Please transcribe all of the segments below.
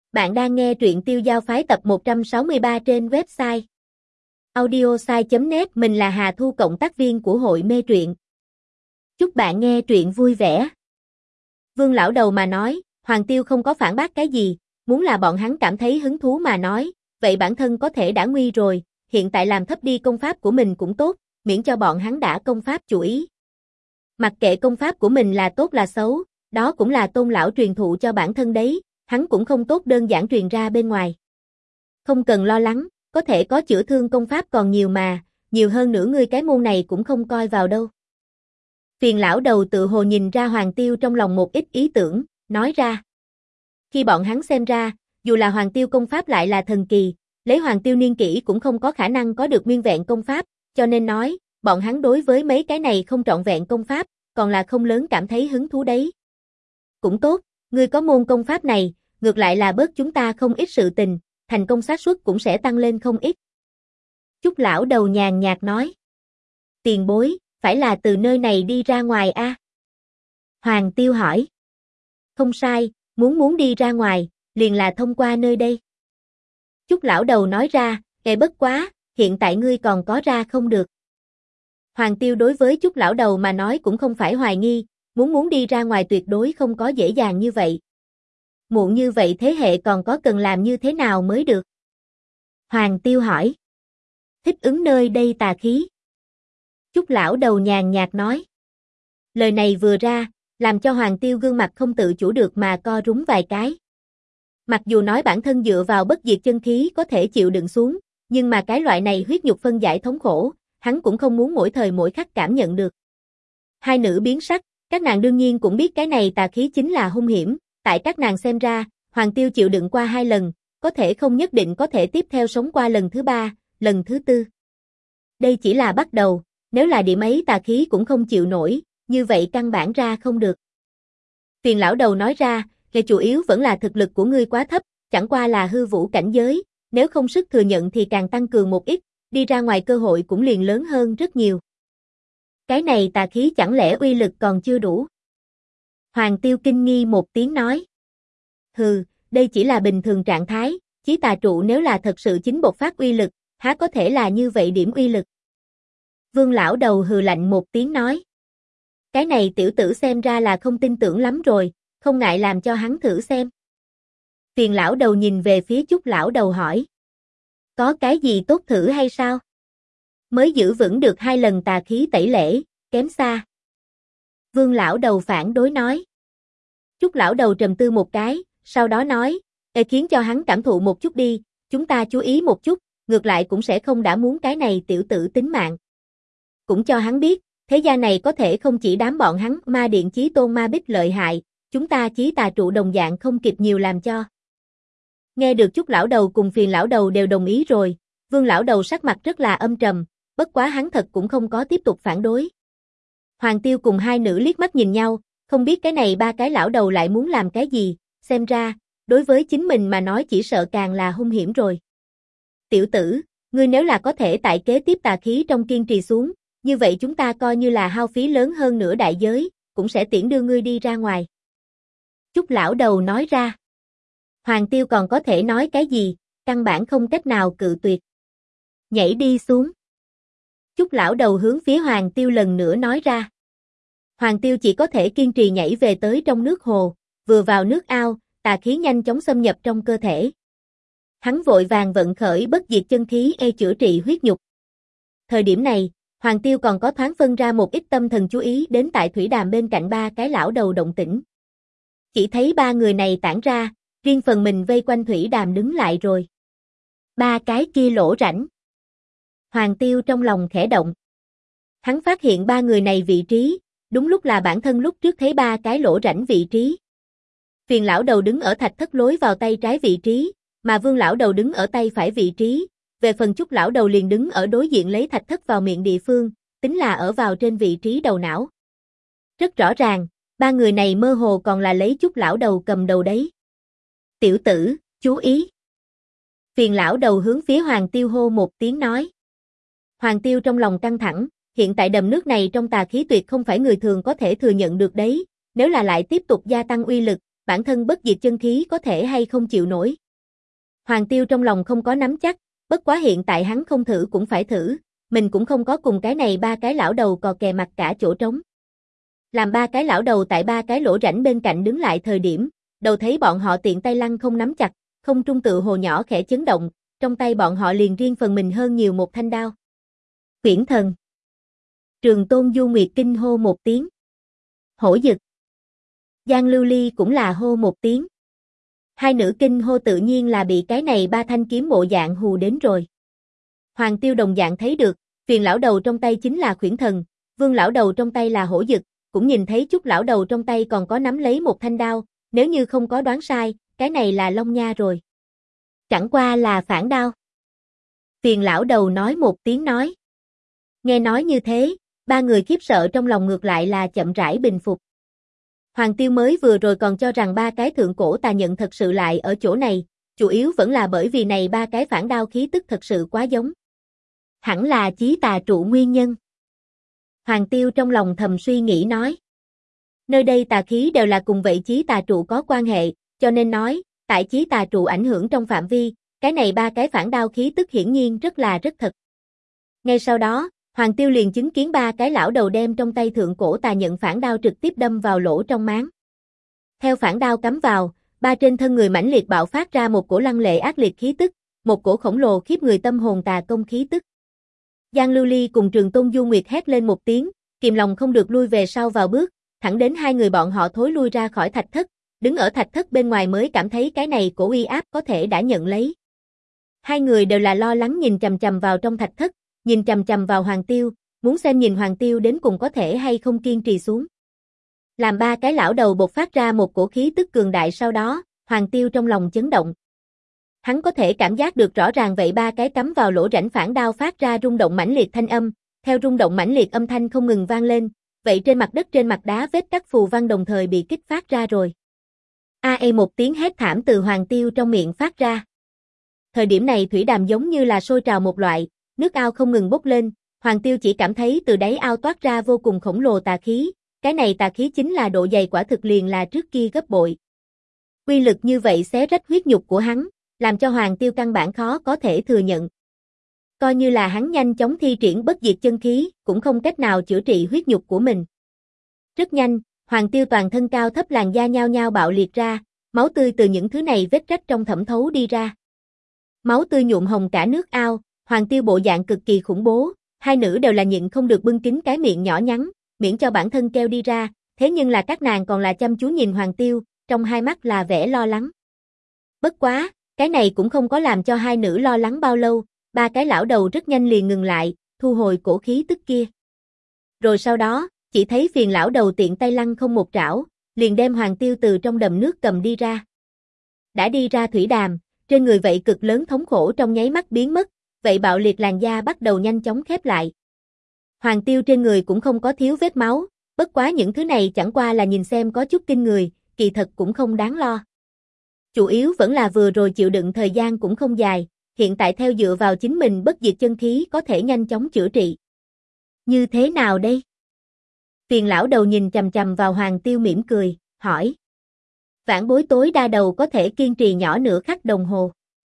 Bạn đang nghe truyện Tiêu Giao Phái tập 163 trên website audiosai.net. Mình là Hà Thu, cộng tác viên của hội mê truyện. Chúc bạn nghe truyện vui vẻ. Vương lão đầu mà nói, Hoàng Tiêu không có phản bác cái gì, muốn là bọn hắn cảm thấy hứng thú mà nói, vậy bản thân có thể đã nguy rồi, hiện tại làm thấp đi công pháp của mình cũng tốt, miễn cho bọn hắn đã công pháp chủ ý. Mặc kệ công pháp của mình là tốt là xấu, đó cũng là Tôn lão truyền thụ cho bản thân đấy. Hắn cũng không tốt đơn giản truyền ra bên ngoài. Không cần lo lắng, có thể có chữa thương công pháp còn nhiều mà, nhiều hơn nữa ngươi cái môn này cũng không coi vào đâu. Phiền lão đầu tự hồ nhìn ra Hoàng Tiêu trong lòng một ít ý tưởng, nói ra. Khi bọn hắn xem ra, dù là Hoàng Tiêu công pháp lại là thần kỳ, lấy Hoàng Tiêu niên kỷ cũng không có khả năng có được nguyên vẹn công pháp, cho nên nói, bọn hắn đối với mấy cái này không trọn vẹn công pháp, còn là không lớn cảm thấy hứng thú đấy. Cũng tốt, ngươi có môn công pháp này, ngược lại là bớt chúng ta không ít sự tình, thành công xác suất cũng sẽ tăng lên không ít. Chúc lão đầu nhàn nhạt nói. Tiền bối, phải là từ nơi này đi ra ngoài a? Hoàng Tiêu hỏi. Không sai, muốn đi ra ngoài, liền là thông qua nơi đây. Chúc lão đầu nói ra, bất quá, hiện tại ngươi còn có ra không được. Hoàng Tiêu đối với Chúc lão đầu mà nói cũng không phải hoài nghi, muốn đi ra ngoài tuyệt đối không có dễ dàng như vậy. Muộn như vậy thế hệ còn có cần làm như thế nào mới được? Hoàng Tiêu hỏi. Thích ứng nơi đây tà khí. Chúc lão đầu nhàn nhạt nói. Lời này vừa ra, làm cho Hoàng Tiêu gương mặt không tự chủ được mà co rúm vài cái. Mặc dù nói bản thân dựa vào bất diệt chân khí có thể chịu đựng xuống, nhưng mà cái loại này huyết nhục phân giải thống khổ, hắn cũng không muốn mỗi thời mỗi khắc cảm nhận được. Hai nữ biến sắc, các nàng đương nhiên cũng biết cái này tà khí chính là hung hiểm. Tại các nàng xem ra, Hoàng Tiêu chịu đựng qua 2 lần, có thể không nhất định có thể tiếp theo sống qua lần thứ 3, lần thứ 4. Đây chỉ là bắt đầu, nếu là điểm ấy tà khí cũng không chịu nổi, như vậy căn bản ra không được. Phiền lão đầu nói ra, cái chủ yếu vẫn là thực lực của ngươi quá thấp, chẳng qua là hư vũ cảnh giới, nếu không sức thừa nhận thì càng tăng cường một ít, đi ra ngoài cơ hội cũng liền lớn hơn rất nhiều. Cái này tà khí chẳng lẽ uy lực còn chưa đủ? Hoàng Tiêu kinh nghi một tiếng nói. Hừ, đây chỉ là bình thường trạng thái, chí tà trụ nếu là thật sự chính bộc phát uy lực, há có thể là như vậy điểm uy lực. Vương lão đầu hừ lạnh một tiếng nói. Cái này tiểu tử xem ra là không tin tưởng lắm rồi, không ngại làm cho hắn thử xem. Phiền lão đầu nhìn về phía Chúc lão đầu hỏi. Có cái gì tốt thử hay sao? Mới giữ vững được 2 lần tà khí tẩy lễ, kém xa. Vương lão đầu phản đối nói. Chúc lão đầu trầm tư một cái, sau đó nói, khiến cho hắn cảm thụ một chút đi, chúng ta chú ý một chút, ngược lại cũng sẽ không đã muốn cái này tiểu tử tính mạng. Cũng cho hắn biết, thế gian này có thể không chỉ đám bọn hắn ma điện chí tôn ma bích lợi hại, chúng ta chí tà trụ đồng dạng không kịp nhiều làm cho. Nghe được Chúc lão đầu cùng Phiền lão đầu đều đồng ý rồi, Vương lão đầu sắc mặt rất là âm trầm, bất quá hắn thật cũng không có tiếp tục phản đối. Hoàng Tiêu cùng hai nữ liếc mắt nhìn nhau, không biết cái này 3 cái lão đầu lại muốn làm cái gì, xem ra, đối với chính mình mà nói chỉ sợ càng là hung hiểm rồi. Tiểu tử, ngươi nếu là có thể tại kế tiếp tà khí trong kiên trì xuống, như vậy chúng ta coi như là hao phí lớn hơn nửa đại giới, cũng sẽ tiễn đưa ngươi đi ra ngoài. Chúc lão đầu nói ra. Hoàng Tiêu còn có thể nói cái gì, căn bản không cách nào cự tuyệt. Nhảy đi xuống. Chúc lão đầu hướng phía Hoàng Tiêu lần nữa nói ra. Hoàng Tiêu chỉ có thể kiên trì nhảy về tới trong nước hồ, vừa vào nước ao, tà khí nhanh chóng xâm nhập trong cơ thể. Hắn vội vàng vận khởi bất diệt chân khí chữa trị huyết nhục. Thời điểm này, Hoàng Tiêu còn có thoáng phân ra một ít tâm thần chú ý đến tại thủy đàm bên cạnh 3 cái lão đầu động tĩnh. Chỉ thấy 3 người này tản ra, riêng phần mình vây quanh thủy đàm đứng lại rồi. 3 cái kia lỗ rãnh. Hoàng Tiêu trong lòng khẽ động. Hắn phát hiện 3 người này vị trí, đúng lúc là bản thân lúc trước thấy 3 cái lỗ rãnh vị trí. Phiền lão đầu đứng ở thạch thất lối vào tay trái vị trí, mà Vương lão đầu đứng ở tay phải vị trí, về phần Chúc lão đầu liền đứng ở đối diện lấy thạch thất vào miệng địa phương, tính là ở vào trên vị trí đầu não. Rất rõ ràng, 3 người này mơ hồ còn là lấy Chúc lão đầu cầm đầu đấy. Tiểu tử, chú ý. Phiền lão đầu hướng phía Hoàng Tiêu hô một tiếng nói. Hoàng Tiêu trong lòng căng thẳng, hiện tại đầm nước này trong tà khí tuyệt không phải người thường có thể thừa nhận được đấy, nếu là lại tiếp tục gia tăng uy lực, bản thân bất diệt chân khí có thể hay không chịu nổi. Hoàng Tiêu trong lòng không có nắm chắc, bất quá hiện tại hắn không thử cũng phải thử, mình cũng không có cùng cái này ba cái lão đầu cò kè mặt cả chỗ trống. Làm ba cái lão đầu tại ba cái lỗ rãnh bên cạnh đứng lại thời điểm, đầu thấy bọn họ tiện tay lăng không nắm chặt, không trung tự hồ nhỏ khẽ chấn động, trong tay bọn họ liền riêng phần mình hơn nhiều một thanh đao. Quyển thần. Trường Tôn Du Nguyệt kinh hô một tiếng. Hổ dực. Giang Lưu Ly cũng là hô một tiếng. Hai nữ kinh hô tự nhiên là bị cái này ba thanh kiếm bộ dạng hù đến rồi. Hoàng Tiêu đồng dạng thấy được, Phiền lão đầu trong tay chính là Quyển thần, Vương lão đầu trong tay là hổ dực, cũng nhìn thấy Chúc lão đầu trong tay còn có nắm lấy một thanh đao, nếu như không có đoán sai, cái này là Long Nha rồi. Chẳng qua là phản đao. Phiền lão đầu nói một tiếng nói. Nghe nói như thế, ba người khiếp sợ trong lòng ngược lại là chậm rãi bình phục. Hoàng Tiêu mới vừa rồi còn cho rằng ba cái thượng cổ tà nhận thật sự lại ở chỗ này, chủ yếu vẫn là bởi vì này ba cái phản đao khí tức thật sự quá giống. Hẳn là chí tà trụ nguyên nhân. Hoàng Tiêu trong lòng thầm suy nghĩ nói. Nơi đây tà khí đều là cùng vậy chí tà trụ có quan hệ, cho nên nói, tại chí tà trụ ảnh hưởng trong phạm vi, cái này ba cái phản đao khí tức hiển nhiên rất thật. Ngay sau đó, Hoàng Tiêu liền chứng kiến ba cái lão đầu đem trong tay thượng cổ tà nhận phản đao trực tiếp đâm vào lỗ trong máng. Theo phản đao cắm vào, ba trên thân người mãnh liệt bạo phát ra một cổ lăng lệ ác liệt khí tức, một cổ khổng lồ khiếp người tâm hồn tà công khí tức. Giang Lưu Ly cùng Trường Tôn Du Nguyệt hét lên một tiếng, kìm lòng không được lui về sau vào bước, thẳng đến hai người bọn họ thối lui ra khỏi thạch thất, đứng ở thạch thất bên ngoài mới cảm thấy cái này cổ uy áp có thể đã nhận lấy. Hai người đều là lo lắng nhìn chằm chằm vào trong thạch thất, nhìn chằm chằm vào Hoàng Tiêu, muốn xem nhìn Hoàng Tiêu đến cùng có thể hay không kiên trì xuống. Làm ba cái lão đầu bộc phát ra một cổ khí tức cường đại sau đó, Hoàng Tiêu trong lòng chấn động. Hắn có thể cảm giác được rõ ràng vậy ba cái cắm vào lỗ rãnh phản đao phát ra rung động mãnh liệt thanh âm, theo rung động mãnh liệt âm thanh không ngừng vang lên, vậy trên mặt đất trên mặt đá vết cắt phù văn đồng thời bị kích phát ra rồi. Một tiếng hét thảm từ Hoàng Tiêu trong miệng phát ra. Thời điểm này thủy đàm giống như là sôi trào một loại, nước ao không ngừng bốc lên, Hoàng Tiêu chỉ cảm thấy từ đáy ao toát ra vô cùng khổng lồ tà khí, cái này tà khí chính là độ dày quả thực liền là trước kia gấp bội. Quy lực như vậy xé rách huyết nhục của hắn, làm cho Hoàng Tiêu căn bản khó có thể thừa nhận. Coi như là hắn nhanh chóng thi triển bất diệt chân khí, cũng không cách nào chữa trị huyết nhục của mình. Rất nhanh, Hoàng Tiêu toàn thân cao thấp làn da nhao nhao bạo liệt ra, máu tươi từ những thứ này vết rách trong thẩm thấu đi ra. Máu tươi nhuộm hồng cả nước ao, Hoàng Tiêu bộ dạng cực kỳ khủng bố, hai nữ đều là nhịn không được bưng kín cái miệng nhỏ nhắn, miễn cho bản thân kêu đi ra, thế nhưng là các nàng còn là chăm chú nhìn Hoàng Tiêu, trong hai mắt là vẻ lo lắng. Bất quá, cái này cũng không có làm cho hai nữ lo lắng bao lâu, ba cái lão đầu rất nhanh liền ngừng lại, thu hồi cổ khí tức kia. Rồi sau đó, chỉ thấy Phiền lão đầu tiện tay lăng không một trảo, liền đem Hoàng Tiêu từ trong đầm nước cầm đi ra. Đã đi ra thủy đàm, trên người vậy cực lớn thống khổ trong nháy mắt biến mất, vậy bạo liệt làn da bắt đầu nhanh chóng khép lại. Hoàng Tiêu trên người cũng không có thiếu vết máu, bất quá những thứ này chẳng qua là nhìn xem có chút kinh người, kỳ thật cũng không đáng lo. Chủ yếu vẫn là vừa rồi chịu đựng thời gian cũng không dài, hiện tại theo dựa vào chính mình bất diệt chân khí có thể nhanh chóng chữa trị. Như thế nào đây? Phiền lão đầu nhìn chằm chằm vào Hoàng Tiêu mỉm cười, hỏi. Vãn bối tối đa đầu có thể kiên trì nhỏ nửa khắc đồng hồ.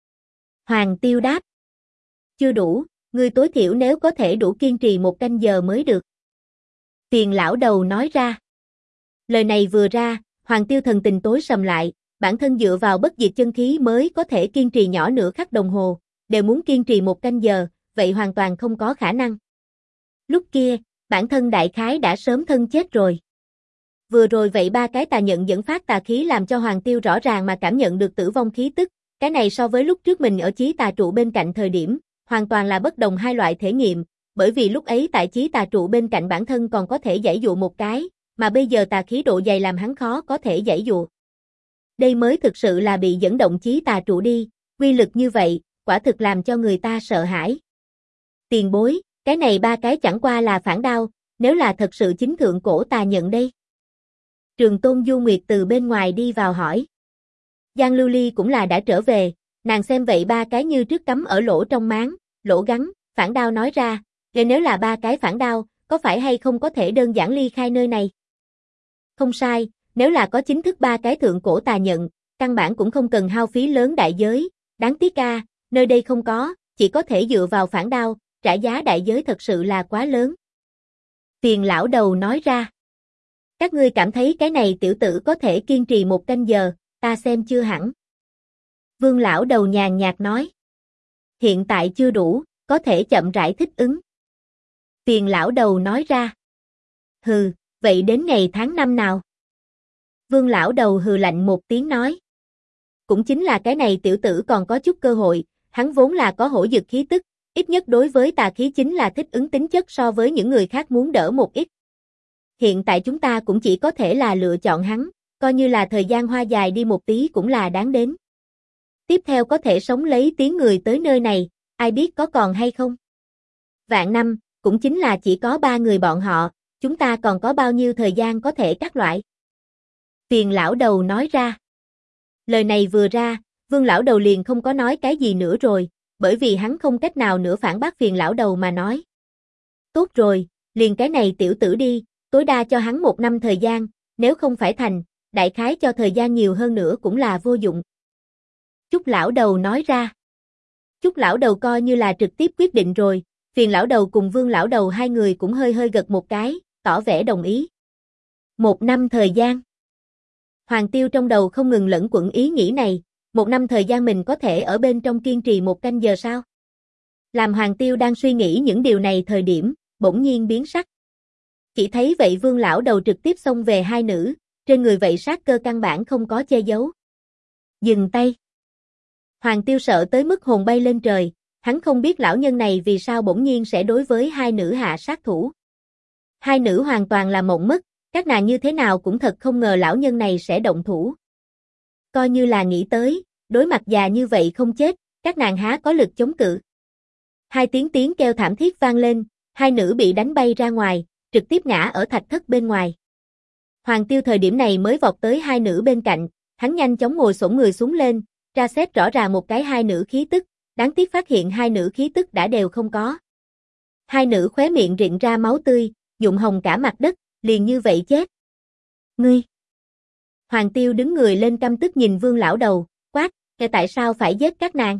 Hoàng Tiêu đáp. Chưa đủ, ngươi tối thiểu nếu có thể đủ kiên trì 1 canh giờ mới được. Phiền lão đầu nói ra. Lời này vừa ra, Hoàng Tiêu thần tình tối sầm lại, bản thân dựa vào bất diệt chân khí mới có thể kiên trì nhỏ nửa khắc đồng hồ, đều muốn kiên trì 1 canh giờ, vậy hoàn toàn không có khả năng. Lúc kia, bản thân đại khái đã sớm thân chết rồi. Vừa rồi vậy ba cái tà nhận dẫn phát tà khí làm cho Hoàng Tiêu rõ ràng mà cảm nhận được tử vong khí tức, cái này so với lúc trước mình ở chí tà trụ bên cạnh thời điểm, hoàn toàn là bất đồng hai loại thể nghiệm, bởi vì lúc ấy tại chí tà trụ bên cạnh bản thân còn có thể giãy dụ một cái, mà bây giờ tà khí độ dày làm hắn khó có thể giãy dụ. Đây mới thực sự là bị dẫn động chí tà trụ đi, quy lực như vậy, quả thực làm cho người ta sợ hãi. Tiền bối, cái này ba cái chẳng qua là phản đao, nếu là thật sự chính thượng cổ tà nhận đây. Trường Tôn Du Nguyệt từ bên ngoài đi vào hỏi. Giang Lưu Ly cũng là đã trở về, nàng xem vậy ba cái như trước cắm ở lỗ trong máng, lỗ gắn, phản đao nói ra, nếu là ba cái phản đao, có phải hay không có thể đơn giản ly khai nơi này? Không sai, Nếu là có chính thức ba cái thượng cổ tà nhận, căn bản cũng không cần hao phí lớn đại giới, đáng tiếc nơi đây không có, chỉ có thể dựa vào phản đao, trả giá đại giới thật sự là quá lớn. Phiền lão đầu nói ra. Các ngươi cảm thấy cái này tiểu tử có thể kiên trì 1 canh giờ, ta xem chưa hẳn. Vương lão đầu nhàn nhạt nói. Hiện tại chưa đủ, có thể chậm rãi thích ứng. Phiền lão đầu nói ra. Hừ, vậy đến ngày tháng năm nào? Vương lão đầu hừ lạnh một tiếng nói. Cũng chính là cái này tiểu tử còn có chút cơ hội, hắn vốn là có hổ dực khí tức, ít nhất đối với tà khí chính là thích ứng tính chất so với những người khác muốn đỡ một ít. Hiện tại chúng ta cũng chỉ có thể là lựa chọn hắn, coi như là thời gian hoa dài đi một tí cũng là đáng đến. Tiếp theo có thể sống lấy tiếng người tới nơi này, ai biết có còn hay không? Vạn năm, cũng chính là chỉ có 3 người bọn họ, chúng ta còn có bao nhiêu thời gian có thể cắt loại? Phiền lão đầu nói ra. Lời này vừa ra, Vương lão đầu liền không có nói cái gì nữa rồi, bởi vì hắn không cách nào nữa phản bác phiền lão đầu mà nói. Tốt rồi, liền cái này tiểu tử đi, tối đa cho hắn 1 năm thời gian, nếu không phải thành, đại khái cho thời gian nhiều hơn nữa cũng là vô dụng. Chúc lão đầu nói ra. Chúc lão đầu coi như là trực tiếp quyết định rồi, phiền lão đầu cùng Vương lão đầu hai người cũng hơi hơi gật một cái, tỏ vẻ đồng ý. 1 năm thời gian. Hoàng Tiêu trong đầu không ngừng lẫn quẩn ý nghĩ này, 1 năm thời gian mình có thể ở bên trong kiên trì 1 canh giờ sao? Làm Hoàng Tiêu đang suy nghĩ những điều này thời điểm, bỗng nhiên biến sắc. Chỉ thấy vậy Vương lão đầu trực tiếp xông về hai nữ, trên người vậy sát cơ căn bản không có che giấu. Dừng tay. Hoàng Tiêu sợ tới mức hồn bay lên trời, hắn không biết lão nhân này vì sao bỗng nhiên sẽ đối với hai nữ hạ sát thủ. Hai nữ hoàn toàn là mộng mất, các nàng như thế nào cũng thật không ngờ lão nhân này sẽ động thủ. Coi như là nghĩ tới, đối mặt già như vậy không chết, các nàng há có lực chống cự. Hai tiếng kêu thảm thiết vang lên, hai nữ bị đánh bay ra ngoài, trực tiếp ngã ở thạch thất bên ngoài. Hoàng Tiêu thời điểm này mới vọt tới hai nữ bên cạnh, hắn nhanh chóng ngồi xổm người xuống lên, tra xét rõ ràng một cái hai nữ khí tức, đáng tiếc phát hiện hai nữ khí tức đã đều không có. Hai nữ khóe miệng rịn ra máu tươi, nhuộm hồng cả mặt đất, liền như vậy chết. Ngươi! Hoàng Tiêu đứng người lên căm tức nhìn Vương lão đầu, quát, "Kẻ tại sao phải giết các nàng?"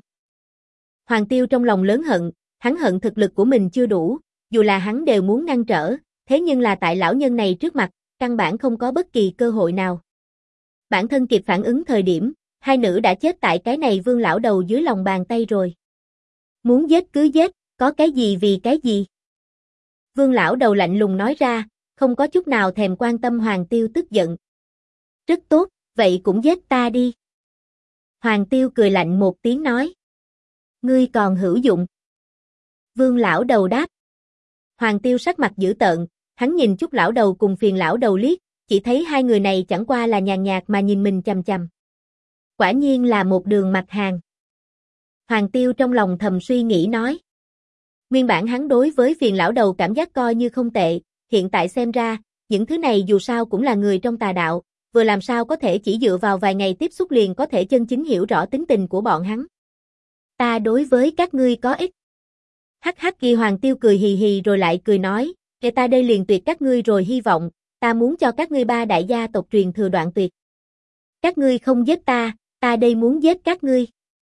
Hoàng Tiêu trong lòng lớn hận, hắn hận thực lực của mình chưa đủ, dù là hắn đều muốn ngăn trở, thế nhưng là tại lão nhân này trước mặt, căn bản không có bất kỳ cơ hội nào. Bản thân kịp phản ứng thời điểm, hai nữ đã chết tại cái này Vương lão đầu dưới lòng bàn tay rồi. Muốn giết cứ giết, có cái gì vì cái gì? Vương lão đầu lạnh lùng nói ra, không có chút nào thèm quan tâm Hoàng Tiêu tức giận. Rất tốt, vậy cũng giết ta đi. Hoàng Tiêu cười lạnh một tiếng nói. Ngươi còn hữu dụng. Vương lão đầu đáp. Hoàng Tiêu sắc mặt dữ tợn, hắn nhìn Chúc lão đầu cùng Phiền lão đầu liếc, chỉ thấy hai người này chẳng qua là nhàn nhạt mà nhìn mình chằm chằm. Quả nhiên là một đường mặt hàng. Hoàng Tiêu trong lòng thầm suy nghĩ nói. Nguyên bản hắn đối với Phiền lão đầu cảm giác coi như không tệ, hiện tại xem ra, những thứ này dù sao cũng là người trong tà đạo, vừa làm sao có thể chỉ dựa vào vài ngày tiếp xúc liền có thể chân chính hiểu rõ tính tình của bọn hắn. Ta đối với các ngươi có ích. Hắc hắc kia Hoàng Tiêu cười hì hì rồi lại cười nói, kể ta đây liền tuyệt các ngươi rồi hy vọng, ta muốn cho các ngươi 3 đại gia tộc truyền thừa đoạn tuyệt. Các ngươi không giết ta đây muốn giết các ngươi.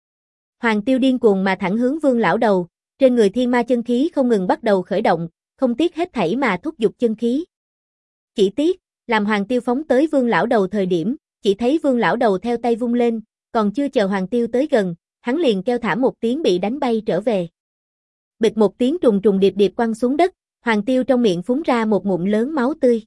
Hoàng Tiêu điên cuồng mà thẳng hướng Vương lão đầu, trên người thiên ma chân khí không ngừng bắt đầu khởi động, không tiếc hết thảy mà thúc giục chân khí. Chỉ tiếc, làm Hoàng Tiêu phóng tới Vương lão đầu thời điểm, chỉ thấy Vương lão đầu theo tay vung lên, còn chưa chờ Hoàng Tiêu tới gần, hắn liền kêu thảm một tiếng bị đánh bay trở về. Bịch một tiếng trùng trùng điệp điệp quăng xuống đất, Hoàng Tiêu trong miệng phúng ra một ngụm lớn máu tươi.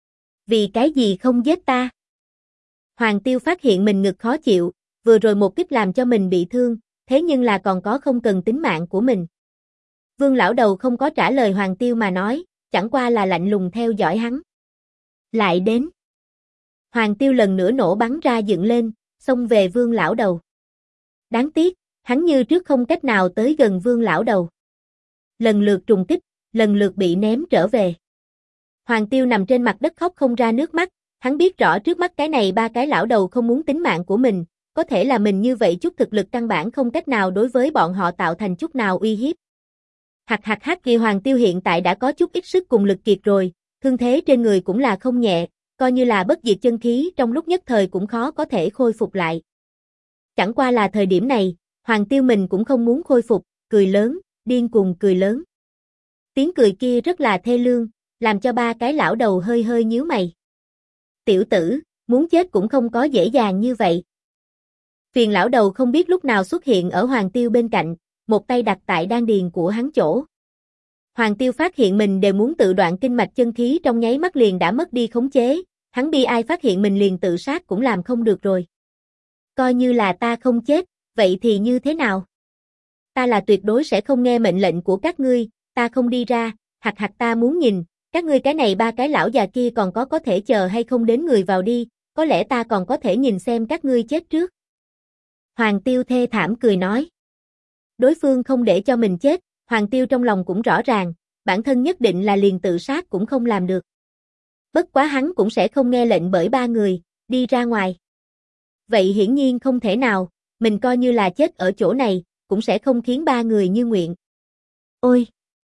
Vì cái gì không giết ta? Hoàng Tiêu phát hiện mình ngực khó chịu, vừa rồi một kích làm cho mình bị thương, thế nhưng là còn có không cần tính mạng của mình. Vương lão đầu không có trả lời Hoàng Tiêu mà nói, chẳng qua là lạnh lùng theo dõi hắn. Lại đến. Hoàng Tiêu lần nữa nổ bắn ra dựng lên, xông về Vương lão đầu. Đáng tiếc, hắn như trước không cách nào tới gần Vương lão đầu. Lần lượt trùng kích, lần lượt bị ném trở về. Hoàng Tiêu nằm trên mặt đất khóc không ra nước mắt, hắn biết rõ trước mắt cái này 3 cái lão đầu không muốn tính mạng của mình, có thể là mình như vậy chút thực lực căn bản không cách nào đối với bọn họ tạo thành chút nào uy hiếp. Hắc kia Hoàng Tiêu hiện tại đã có chút ít sức cùng lực kiệt rồi, thương thế trên người cũng là không nhẹ, coi như là bất diệt chân khí trong lúc nhất thời cũng khó có thể khôi phục lại. Chẳng qua là thời điểm này, Hoàng Tiêu mình cũng không muốn khôi phục, cười lớn, điên cuồng cười lớn. Tiếng cười kia rất là thê lương, làm cho ba cái lão đầu hơi hơi nhíu mày. Tiểu tử, muốn chết cũng không có dễ dàng như vậy. Phiền lão đầu không biết lúc nào xuất hiện ở Hoàng Tiêu bên cạnh, một tay đặt tại đan điền của hắn chỗ. Hoàng Tiêu phát hiện mình đều muốn tự đoạn kinh mạch chân khí trong nháy mắt liền đã mất đi khống chế, hắn bi ai phát hiện mình liền tự sát cũng làm không được rồi. Coi như là ta không chết, vậy thì như thế nào? Ta là tuyệt đối sẽ không nghe mệnh lệnh của các ngươi, ta không đi ra, hặc ta muốn nhìn, các ngươi cái này ba cái lão già kia còn có thể chờ hay không đến người vào đi, có lẽ ta còn có thể nhìn xem các ngươi chết trước. Hoàng Tiêu thê thảm cười nói. Đối phương không để cho mình chết, Hoàng Tiêu trong lòng cũng rõ ràng, bản thân nhất định là liền tự sát cũng không làm được. Bất quá hắn cũng sẽ không nghe lệnh bởi ba người, đi ra ngoài. Vậy hiển nhiên không thể nào, mình coi như là chết ở chỗ này, cũng sẽ không khiến ba người như nguyện. Ôi!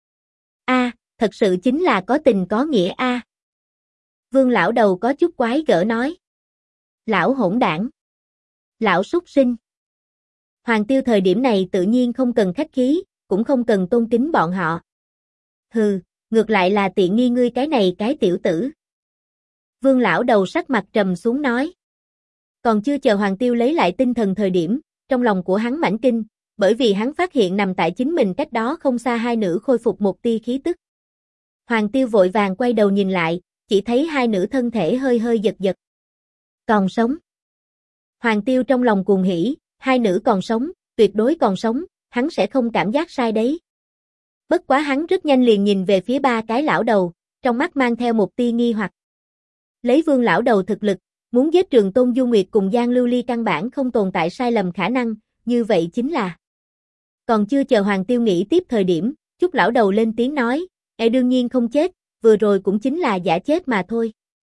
Thật sự chính là có tình có nghĩa a. Vương lão đầu có chút quái gở nói. Lão hỗn đảng! Lão súc sinh! Hoàng Tiêu thời điểm này tự nhiên không cần khách khí, cũng không cần tôn kính bọn họ. Hừ, ngược lại là tiện nghi ngươi cái này cái tiểu tử. Vương lão đầu sắc mặt trầm xuống nói. Còn chưa chờ Hoàng Tiêu lấy lại tinh thần thời điểm, trong lòng của hắn mãnh kinh, bởi vì hắn phát hiện nằm tại chính mình cách đó không xa hai nữ khôi phục một tia khí tức. Hoàng Tiêu vội vàng quay đầu nhìn lại, chỉ thấy hai nữ thân thể hơi hơi giật giật. Còn sống. Hoàng Tiêu trong lòng cuồng hỉ, hai nữ còn sống, tuyệt đối còn sống, hắn sẽ không cảm giác sai đấy. Bất quá hắn rất nhanh liền nhìn về phía ba cái lão đầu, trong mắt mang theo một tia nghi hoặc. Lấy Vương lão đầu thực lực, muốn giết Trường Tôn Du Nguyệt cùng Giang Lưu Ly căn bản không tồn tại sai lầm khả năng, như vậy chính là. Còn chưa chờ Hoàng Tiêu nghĩ tiếp thời điểm, Trúc lão đầu lên tiếng nói, đương nhiên không chết, vừa rồi cũng chính là giả chết mà thôi.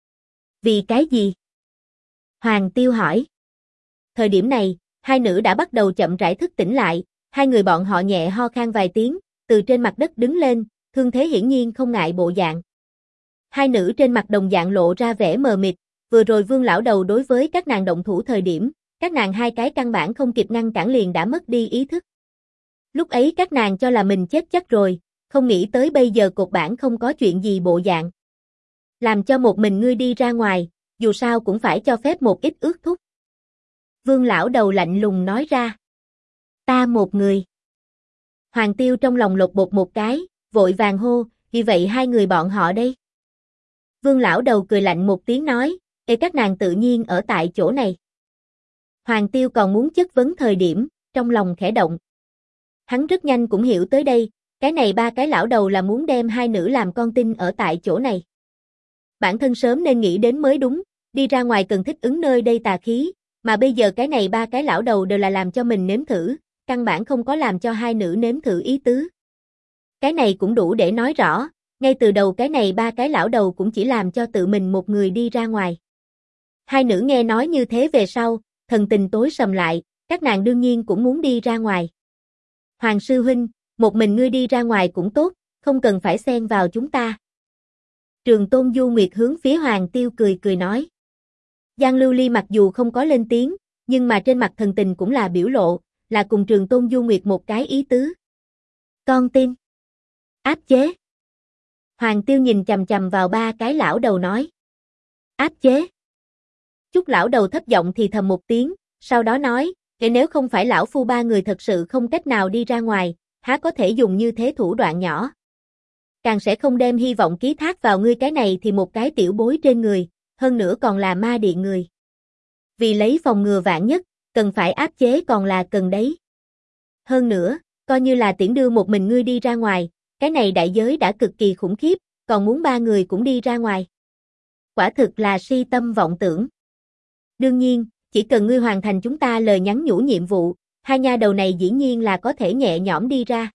Vì cái gì? Hoàng Tiêu hỏi. Thời điểm này, hai nữ đã bắt đầu chậm rãi thức tỉnh lại, hai người bọn họ nhẹ ho khan vài tiếng, từ trên mặt đất đứng lên, thương thế hiển nhiên không ngại bộ dạng. Hai nữ trên mặt đồng dạng lộ ra vẻ mờ mịt, vừa rồi Vương lão đầu đối với các nàng động thủ thời điểm, các nàng hai cái căn bản không kịp ngăn cản liền đã mất đi ý thức. Lúc ấy các nàng cho là mình chết chắc rồi, không nghĩ tới bây giờ cột bản không có chuyện gì bộ dạng. Làm cho một mình ngươi đi ra ngoài, dù sao cũng phải cho phép một ít ước thúc. Vương lão đầu lạnh lùng nói ra. Ta một người. Hoàng Tiêu trong lòng lột bột một cái, vội vàng hô, vì vậy hai người bọn họ đây. Vương lão đầu cười lạnh một tiếng nói, các nàng tự nhiên ở tại chỗ này. Hoàng Tiêu còn muốn chất vấn thời điểm, trong lòng khẽ động. Hắn rất nhanh cũng hiểu tới đây, cái này ba cái lão đầu là muốn đem hai nữ làm con tin ở tại chỗ này. Bản thân sớm nên nghĩ đến mới đúng, đi ra ngoài cần thích ứng nơi đây tà khí, mà bây giờ cái này ba cái lão đầu đều là làm cho mình nếm thử, căn bản không có làm cho hai nữ nếm thử ý tứ. Cái này cũng đủ để nói rõ, ngay từ đầu cái này ba cái lão đầu cũng chỉ làm cho tự mình một người đi ra ngoài. Hai nữ nghe nói như thế về sau, thần tình tối sầm lại, các nàng đương nhiên cũng muốn đi ra ngoài. Hoàng sư huynh, một mình ngươi đi ra ngoài cũng tốt, không cần phải xen vào chúng ta. Trường Tôn Du Nguyệt hướng phía Hoàng Tiêu cười nói. Giang Lưu Ly mặc dù không có lên tiếng, nhưng mà trên mặt thần tình cũng là biểu lộ, là cùng Trường Tôn Du Nguyệt một cái ý tứ. Con tin. Áp chế. Hoàng Tiêu nhìn chằm chằm vào ba cái lão đầu nói. Áp chế. Chúc lão đầu thấp giọng thì thầm một tiếng, sau đó nói, nếu không phải lão phu ba người thật sự không cách nào đi ra ngoài, há có thể dùng như thế thủ đoạn nhỏ. Càng sẽ không đem hy vọng ký thác vào ngươi cái này thì một cái tiểu bối trên người, hơn nữa còn là ma điện người. Vì lấy phòng ngừa vạn nhất, cần phải áp chế còn là cần đấy. Hơn nữa, coi như là tiễn đưa một mình ngươi đi ra ngoài, cái này đại giới đã cực kỳ khủng khiếp, còn muốn ba người cũng đi ra ngoài. Quả thực là si tâm vọng tưởng. Đương nhiên, chỉ cần ngươi hoàn thành chúng ta lời nhắn nhủ nhiệm vụ, hai nha đầu này dĩ nhiên là có thể nhẹ nhõm đi ra.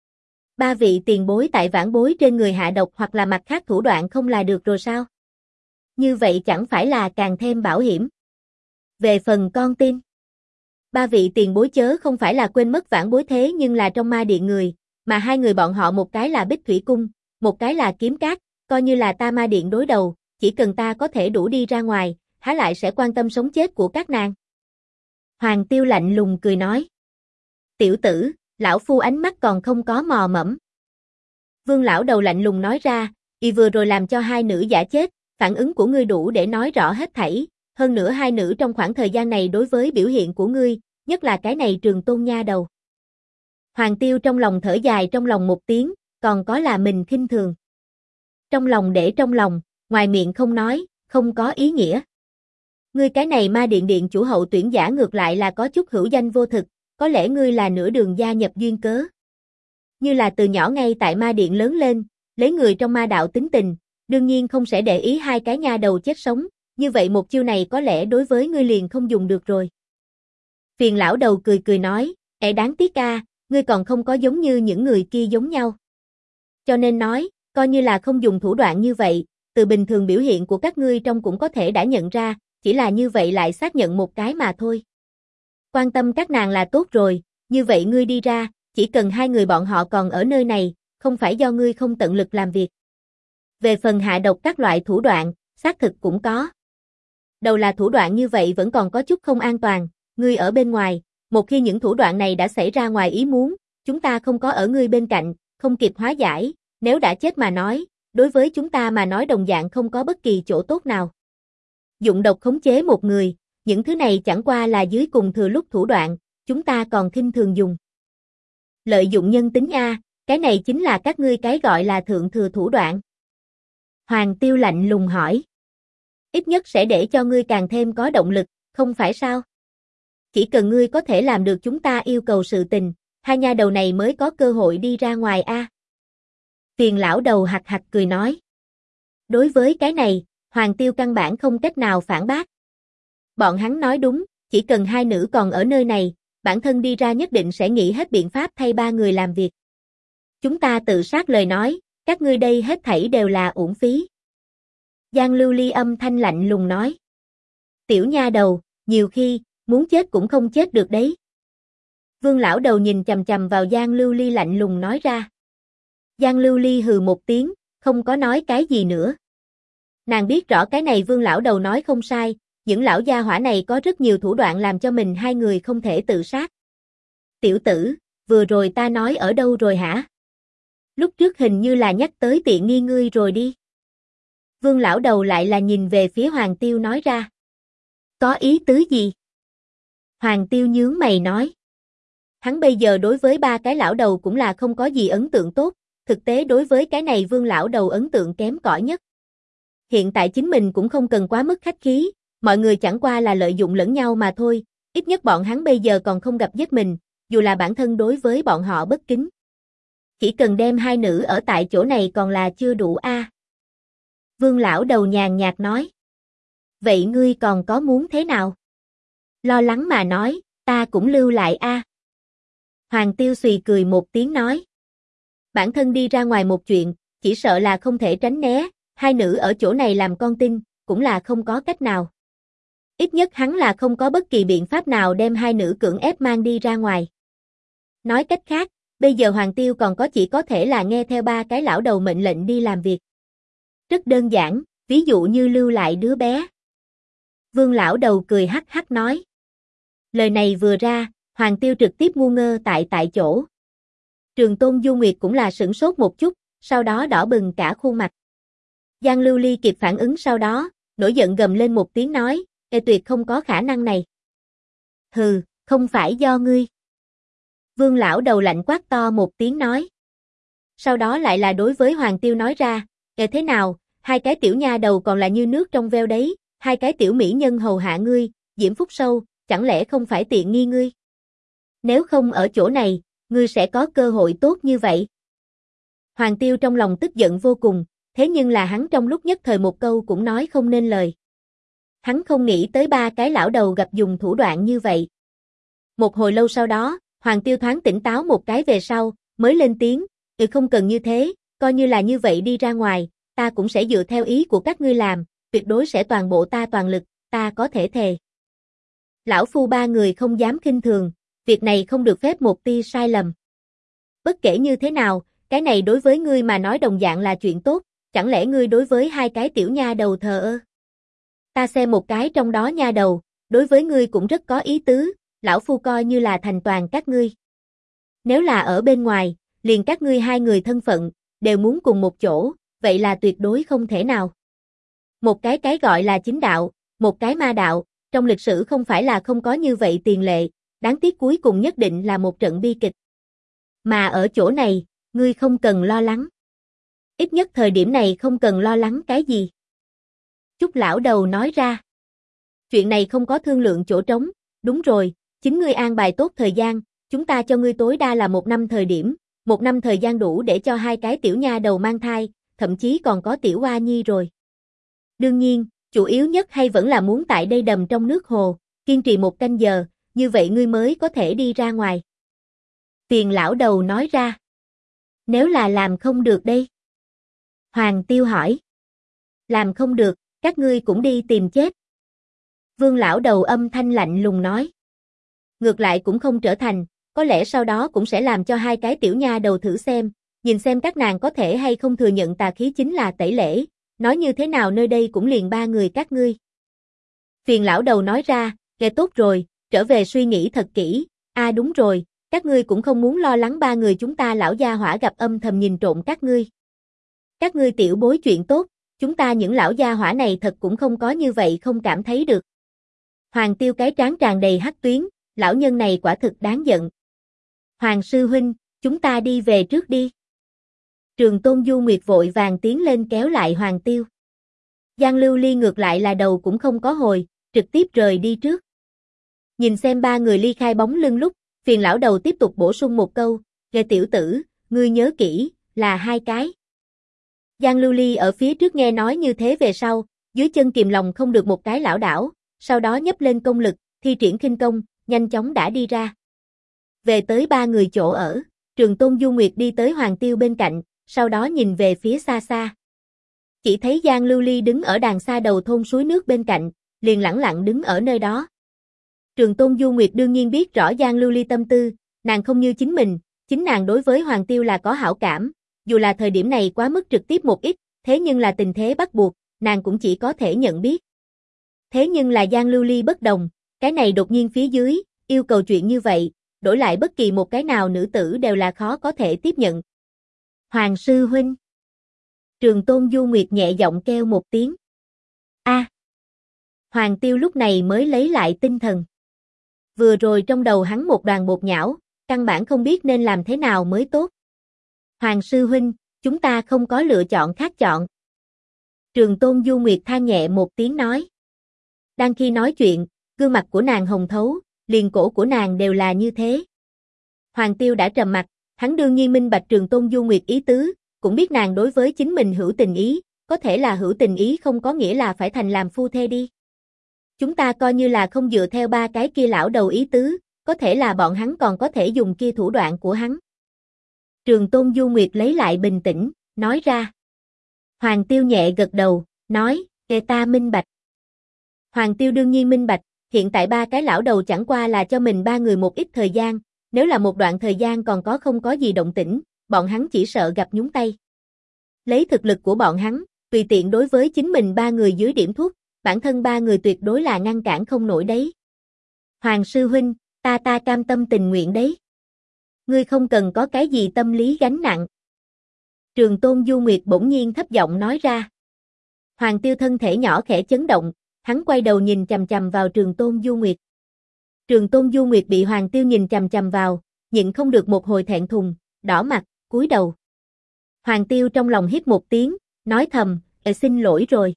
Ba vị tiền bối tại vãn bối trên người hạ độc hoặc là mặt khác thủ đoạn không là được rồi sao? Như vậy chẳng phải là càng thêm bảo hiểm. Về phần con tin, ba vị tiền bối chớ không phải là quên mất vãn bối thế nhưng là trong ma điện người, mà hai người bọn họ một cái là Bích Thủy Cung, một cái là Kiếm Cát, coi như là ta ma điện đối đầu, chỉ cần ta có thể đủ đi ra ngoài, há lại sẽ quan tâm sống chết của các nàng. Hoàng Tiêu lạnh lùng cười nói. Tiểu tử, lão phu ánh mắt còn không có mò mẫm. Vương lão đầu lạnh lùng nói ra, y vừa rồi làm cho hai nữ giả chết, phản ứng của ngươi đủ để nói rõ hết thảy, hơn nữa hai nữ trong khoảng thời gian này đối với biểu hiện của ngươi, nhất là cái này Trường Tôn nha đầu. Hoàng Tiêu trong lòng thở dài trong lòng một tiếng, còn có là mình khinh thường. Trong lòng để trong lòng, ngoài miệng không nói, không có ý nghĩa. Ngươi cái này Ma Điện điện chủ hậu tuyển giả ngược lại là có chút hữu danh vô thực, có lẽ ngươi là nửa đường gia nhập duyên cớ. Như là từ nhỏ ngay tại Ma Điện lớn lên, lấy người trong ma đạo tính tình, đương nhiên không sẽ để ý hai cái nha đầu chết sống, như vậy một chiêu này có lẽ đối với ngươi liền không dùng được rồi. Phiền lão đầu cười cười nói, đáng tiếc a, ngươi còn không có giống như những người kia giống nhau. Cho nên nói, coi như là không dùng thủ đoạn như vậy, từ bình thường biểu hiện của các ngươi trong cũng có thể đã nhận ra, chỉ là như vậy lại xác nhận một cái mà thôi. Quan tâm các nàng là tốt rồi, như vậy ngươi đi ra, chỉ cần hai người bọn họ còn ở nơi này, không phải do ngươi không tận lực làm việc. Về phần hạ độc các loại thủ đoạn, xác thực cũng có. Đầu là thủ đoạn như vậy vẫn còn có chút không an toàn, ngươi ở bên ngoài, một khi những thủ đoạn này đã xảy ra ngoài ý muốn, chúng ta không có ở ngươi bên cạnh, không kịp hóa giải, nếu đã chết mà nói, đối với chúng ta mà nói đồng dạng không có bất kỳ chỗ tốt nào. Dụng độc khống chế một người, những thứ này chẳng qua là dưới cùng thừa lúc thủ đoạn, chúng ta còn khinh thường dùng. Lợi dụng nhân tính a, cái này chính là các ngươi cái gọi là thượng thừa thủ đoạn. Hoàng Tiêu lạnh lùng hỏi. Ít nhất sẽ để cho ngươi càng thêm có động lực, không phải sao? Chỉ cần ngươi có thể làm được chúng ta yêu cầu sự tình, hai nha đầu này mới có cơ hội đi ra ngoài a. Phiền lão đầu hạch hạch cười nói. Đối với cái này, Hoàng Tiêu căn bản không cách nào phản bác. Bọn hắn nói đúng, chỉ cần hai nữ còn ở nơi này, bản thân đi ra nhất định sẽ nghĩ hết biện pháp thay ba người làm việc. Chúng ta tự sát lời nói, các ngươi đây hết thảy đều là uổng phí. Giang Lưu Ly âm thanh lạnh lùng nói. Tiểu nha đầu, nhiều khi, muốn chết cũng không chết được đấy. Vương lão đầu nhìn chằm chằm vào Giang Lưu Ly lạnh lùng nói ra. Giang Lưu Ly hừ một tiếng, không có nói cái gì nữa. Nàng biết rõ cái này Vương lão đầu nói không sai, những lão gia hỏa này có rất nhiều thủ đoạn làm cho mình hai người không thể tự sát. Tiểu tử, vừa rồi ta nói ở đâu rồi hả? Lúc trước hình như là nhắc tới tiện nghi ngươi rồi đi. Vương lão đầu lại là nhìn về phía Hoàng Tiêu nói ra. Có ý tứ gì? Hoàng Tiêu nhướng mày nói. Hắn bây giờ đối với ba cái lão đầu cũng là không có gì ấn tượng tốt, thực tế đối với cái này Vương lão đầu ấn tượng kém cỏi nhất. Hiện tại chính mình cũng không cần quá mức khách khí, mọi người chẳng qua là lợi dụng lẫn nhau mà thôi, ít nhất bọn hắn bây giờ còn không gặp giết mình, dù là bản thân đối với bọn họ bất kính. Chỉ cần đem hai nữ ở tại chỗ này còn là chưa đủ a. Vương lão đầu nhàn nhạt nói. Vậy ngươi còn có muốn thế nào? Lo lắng mà nói, ta cũng lưu lại a. Hoàng Tiêu xùy cười một tiếng nói. Bản thân đi ra ngoài một chuyện, chỉ sợ là không thể tránh né, hai nữ ở chỗ này làm con tin, cũng là không có cách nào. Ít nhất hắn là không có bất kỳ biện pháp nào đem hai nữ cưỡng ép mang đi ra ngoài. Nói cách khác, bây giờ Hoàng Tiêu còn có chỉ có thể là nghe theo ba cái lão đầu mệnh lệnh đi làm việc. Rất đơn giản, ví dụ như lưu lại đứa bé. Vương lão đầu cười hắc hắc nói. Lời này vừa ra, Hoàng Tiêu trực tiếp ngu ngơ tại chỗ. Trường Tôn Du Nguyệt cũng là sửng sốt một chút, sau đó đỏ bừng cả khuôn mặt. Giang Lưu Ly kịp phản ứng sau đó, nổi giận gầm lên một tiếng nói, tuyệt không có khả năng này. Hừ, không phải do ngươi. Vương lão đầu lạnh quát to một tiếng nói. Sau đó lại là đối với Hoàng Tiêu nói ra, thế nào, hai cái tiểu nha đầu còn là như nước trong veo đấy, hai cái tiểu mỹ nhân hầu hạ ngươi, Diễm Phúc Sâu, chẳng lẽ không phải tiện nghi ngươi? Nếu không ở chỗ này, ngươi sẽ có cơ hội tốt như vậy. Hoàng Tiêu trong lòng tức giận vô cùng, thế nhưng là hắn trong lúc nhất thời một câu cũng nói không nên lời. Hắn không nghĩ tới ba cái lão đầu gặp dùng thủ đoạn như vậy. Một hồi lâu sau đó, Hoàng Tiêu thoáng tỉnh táo một cái về sau, mới lên tiếng, không cần như thế, coi như là như vậy đi ra ngoài, ta cũng sẽ dựa theo ý của các ngươi làm, tuyệt đối sẽ toàn bộ ta toàn lực, ta có thể thề. Lão phu ba người không dám khinh thường, việc này không được phép một tia sai lầm. Bất kể như thế nào, cái này đối với ngươi mà nói đồng dạng là chuyện tốt, chẳng lẽ ngươi đối với hai cái tiểu nha đầu thờ ơ? Ta xem một cái trong đó nha đầu, đối với ngươi cũng rất có ý tứ, lão phu coi như là thành toàn các ngươi. Nếu là ở bên ngoài, liền các ngươi hai người thân phận, đều muốn cùng một chỗ, vậy là tuyệt đối không thể nào. Một cái gọi là chính đạo, một cái ma đạo, trong lịch sử không phải là không có như vậy tiền lệ, đáng tiếc cuối cùng nhất định là một trận bi kịch. Mà ở chỗ này, ngươi không cần lo lắng. Ít nhất thời điểm này không cần lo lắng cái gì. Chúc lão đầu nói ra. Chuyện này không có thương lượng chỗ trống, đúng rồi, chính ngươi an bài tốt thời gian, chúng ta cho ngươi tối đa là 1 năm thời điểm, 1 năm thời gian đủ để cho hai cái tiểu nha đầu mang thai, thậm chí còn có tiểu oa nhi rồi. Đương nhiên, chủ yếu nhất hay vẫn là muốn tại đây đầm trong nước hồ, kiên trì 1 canh giờ, như vậy ngươi mới có thể đi ra ngoài. Tiền lão đầu nói ra. Nếu là làm không được đây? Hoàng Tiêu hỏi. Làm không được, các ngươi cũng đi tìm chết. Vương lão đầu âm thanh lạnh lùng nói. Ngược lại cũng không trở thành, có lẽ sau đó cũng sẽ làm cho hai cái tiểu nha đầu thử xem, nhìn xem các nàng có thể hay không thừa nhận tà khí chính là tẩy lễ, nói như thế nào nơi đây cũng liền 3 người các ngươi. Phiền lão đầu nói ra, nghe tốt rồi, trở về suy nghĩ thật kỹ, đúng rồi, các ngươi cũng không muốn lo lắng 3 người chúng ta lão gia hỏa gặp âm thầm nhìn trộm các ngươi. Các ngươi tiểu bối chuyện tốt, chúng ta những lão gia hỏa này thật cũng không có như vậy không cảm thấy được. Hoàng Tiêu cái trán tràn đầy hắc tuyến, lão nhân này quả thực đáng giận. Hoàng sư huynh, chúng ta đi về trước đi. Trường Tôn Du Nguyệt vội vàng tiến lên kéo lại Hoàng Tiêu. Giang Lưu Ly ngược lại là đầu cũng không có hồi, trực tiếp rời đi trước. Nhìn xem 3 người ly khai bóng lưng lúc, phiền lão đầu tiếp tục bổ sung một câu, nghe tiểu tử, ngươi nhớ kỹ, là 2 cái. Giang Lưu Ly ở phía trước nghe nói như thế về sau, dưới chân kìm lòng không được một cái lảo đảo, sau đó nhấp lên công lực, thi triển khinh công, nhanh chóng đã đi ra. Về tới 3 người chỗ ở, Trường Tôn Du Nguyệt đi tới Hoàng Tiêu bên cạnh, sau đó nhìn về phía xa xa. Chỉ thấy Giang Lưu Ly đứng ở đàng xa đầu thôn suối nước bên cạnh, liền lẳng lặng đứng ở nơi đó. Trường Tôn Du Nguyệt đương nhiên biết rõ Giang Lưu Ly tâm tư, nàng không như chính mình, chính nàng đối với Hoàng Tiêu là có hảo cảm, dù là thời điểm này quá mức trực tiếp một ít, thế nhưng là tình thế bắt buộc, nàng cũng chỉ có thể nhận biết. Thế nhưng là Giang Lưu Ly bất đồng, cái này đột nhiên phía dưới, yêu cầu chuyện như vậy, đổi lại bất kỳ một cái nào nữ tử đều là khó có thể tiếp nhận. Hoàng sư huynh. Trường Tôn Du Nguyệt nhẹ giọng kêu một tiếng. Hoàng Tiêu lúc này mới lấy lại tinh thần. Vừa rồi trong đầu hắn một đoàn bột nhão, căn bản không biết nên làm thế nào mới tốt. Hoàng sư huynh, chúng ta không có lựa chọn khác chọn. Trường Tôn Du Nguyệt than nhẹ một tiếng nói. Đang khi nói chuyện, gương mặt của nàng hồng thấu, liền cổ của nàng đều là như thế. Hoàng Tiêu đã trầm mặt, hắn đương nhiên minh bạch Trường Tôn Du Nguyệt ý tứ, cũng biết nàng đối với chính mình hữu tình ý, có thể là hữu tình ý không có nghĩa là phải thành làm phu thê đi. Chúng ta coi như là không dựa theo 3 cái kia lão đầu ý tứ, có thể là bọn hắn còn có thể dùng kia thủ đoạn của hắn. Trường Tôn Du Nguyệt lấy lại bình tĩnh, nói ra. Hoàng Tiêu nhẹ gật đầu, nói, ta minh bạch. Hoàng Tiêu đương nhiên minh bạch, hiện tại 3 cái lão đầu chẳng qua là cho mình 3 người một ít thời gian, nếu là một đoạn thời gian còn không có gì động tĩnh, bọn hắn chỉ sợ gặp nhúng tay. Lấy thực lực của bọn hắn, tùy tiện đối với chính mình 3 người dưới điểm thuốc, bản thân 3 người tuyệt đối là ngăn cản không nổi đấy. Hoàng sư huynh, ta cam tâm tình nguyện đấy. Ngươi không cần có cái gì tâm lý gánh nặng. Trường Tôn Du Nguyệt bỗng nhiên thấp giọng nói ra. Hoàng Tiêu thân thể nhỏ khẽ chấn động, hắn quay đầu nhìn chằm chằm vào Trường Tôn Du Nguyệt. Trường Tôn Du Nguyệt bị Hoàng Tiêu nhìn chằm chằm vào, nhịn không được một hồi thẹn thùng, đỏ mặt, cúi đầu. Hoàng Tiêu trong lòng hít một tiếng, nói thầm, xin lỗi rồi.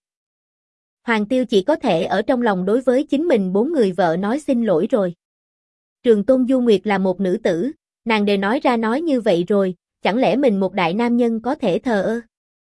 Hoàng Tiêu chỉ có thể ở trong lòng đối với chính mình 4 người vợ nói xin lỗi rồi. Trường Tôn Du Nguyệt là một nữ tử, nàng đều nói ra nói như vậy rồi, chẳng lẽ mình một đại nam nhân có thể thờ ơ?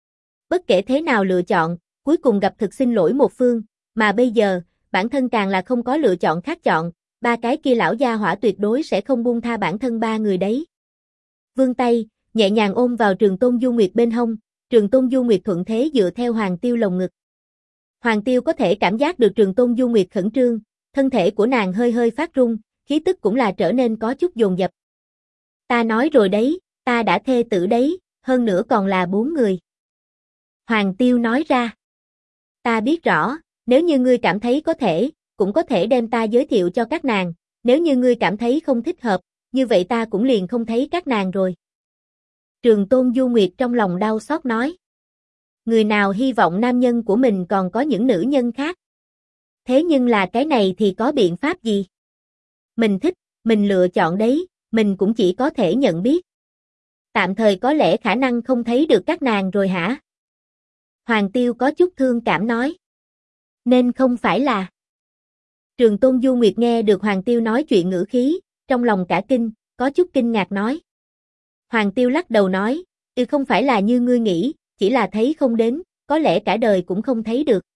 Bất kể thế nào lựa chọn, cuối cùng gặp thực xin lỗi một phương, mà bây giờ, bản thân càng là không có lựa chọn khác chọn, 3 cái kia lão gia hỏa tuyệt đối sẽ không buông tha bản thân 3 người đấy. Vươn tay, nhẹ nhàng ôm vào Trường Tôn Du Nguyệt bên hông, Trường Tôn Du Nguyệt thuận thế dựa theo Hoàng Tiêu lồng ngực. Hoàng Tiêu có thể cảm giác được Trường Tôn Du Nguyệt khẩn trương, thân thể của nàng hơi hơi phát run, khí tức cũng là trở nên có chút dồn dập. Ta nói rồi đấy, ta đã thê tử đấy, hơn nữa còn là 4 người. Hoàng Tiêu nói ra. Ta biết rõ, nếu như ngươi cảm thấy có thể, cũng có thể đem ta giới thiệu cho các nàng, nếu như ngươi cảm thấy không thích hợp, như vậy ta cũng liền không thấy các nàng rồi. Trường Tôn Du Nguyệt trong lòng đau xót nói. Người nào hy vọng nam nhân của mình còn có những nữ nhân khác? Thế nhưng là cái này thì có biện pháp gì? Mình thích, mình lựa chọn đấy, mình cũng chỉ có thể nhận biết. Tạm thời có lẽ khả năng không thấy được các nàng rồi hả? Hoàng Tiêu có chút thương cảm nói. Nên không phải là. Trường Tôn Du Nguyệt nghe được Hoàng Tiêu nói chuyện ngữ khí, trong lòng cả kinh, có chút kinh ngạc nói. Hoàng Tiêu lắc đầu nói, không phải là như ngươi nghĩ, chỉ là thấy không đến, có lẽ cả đời cũng không thấy được.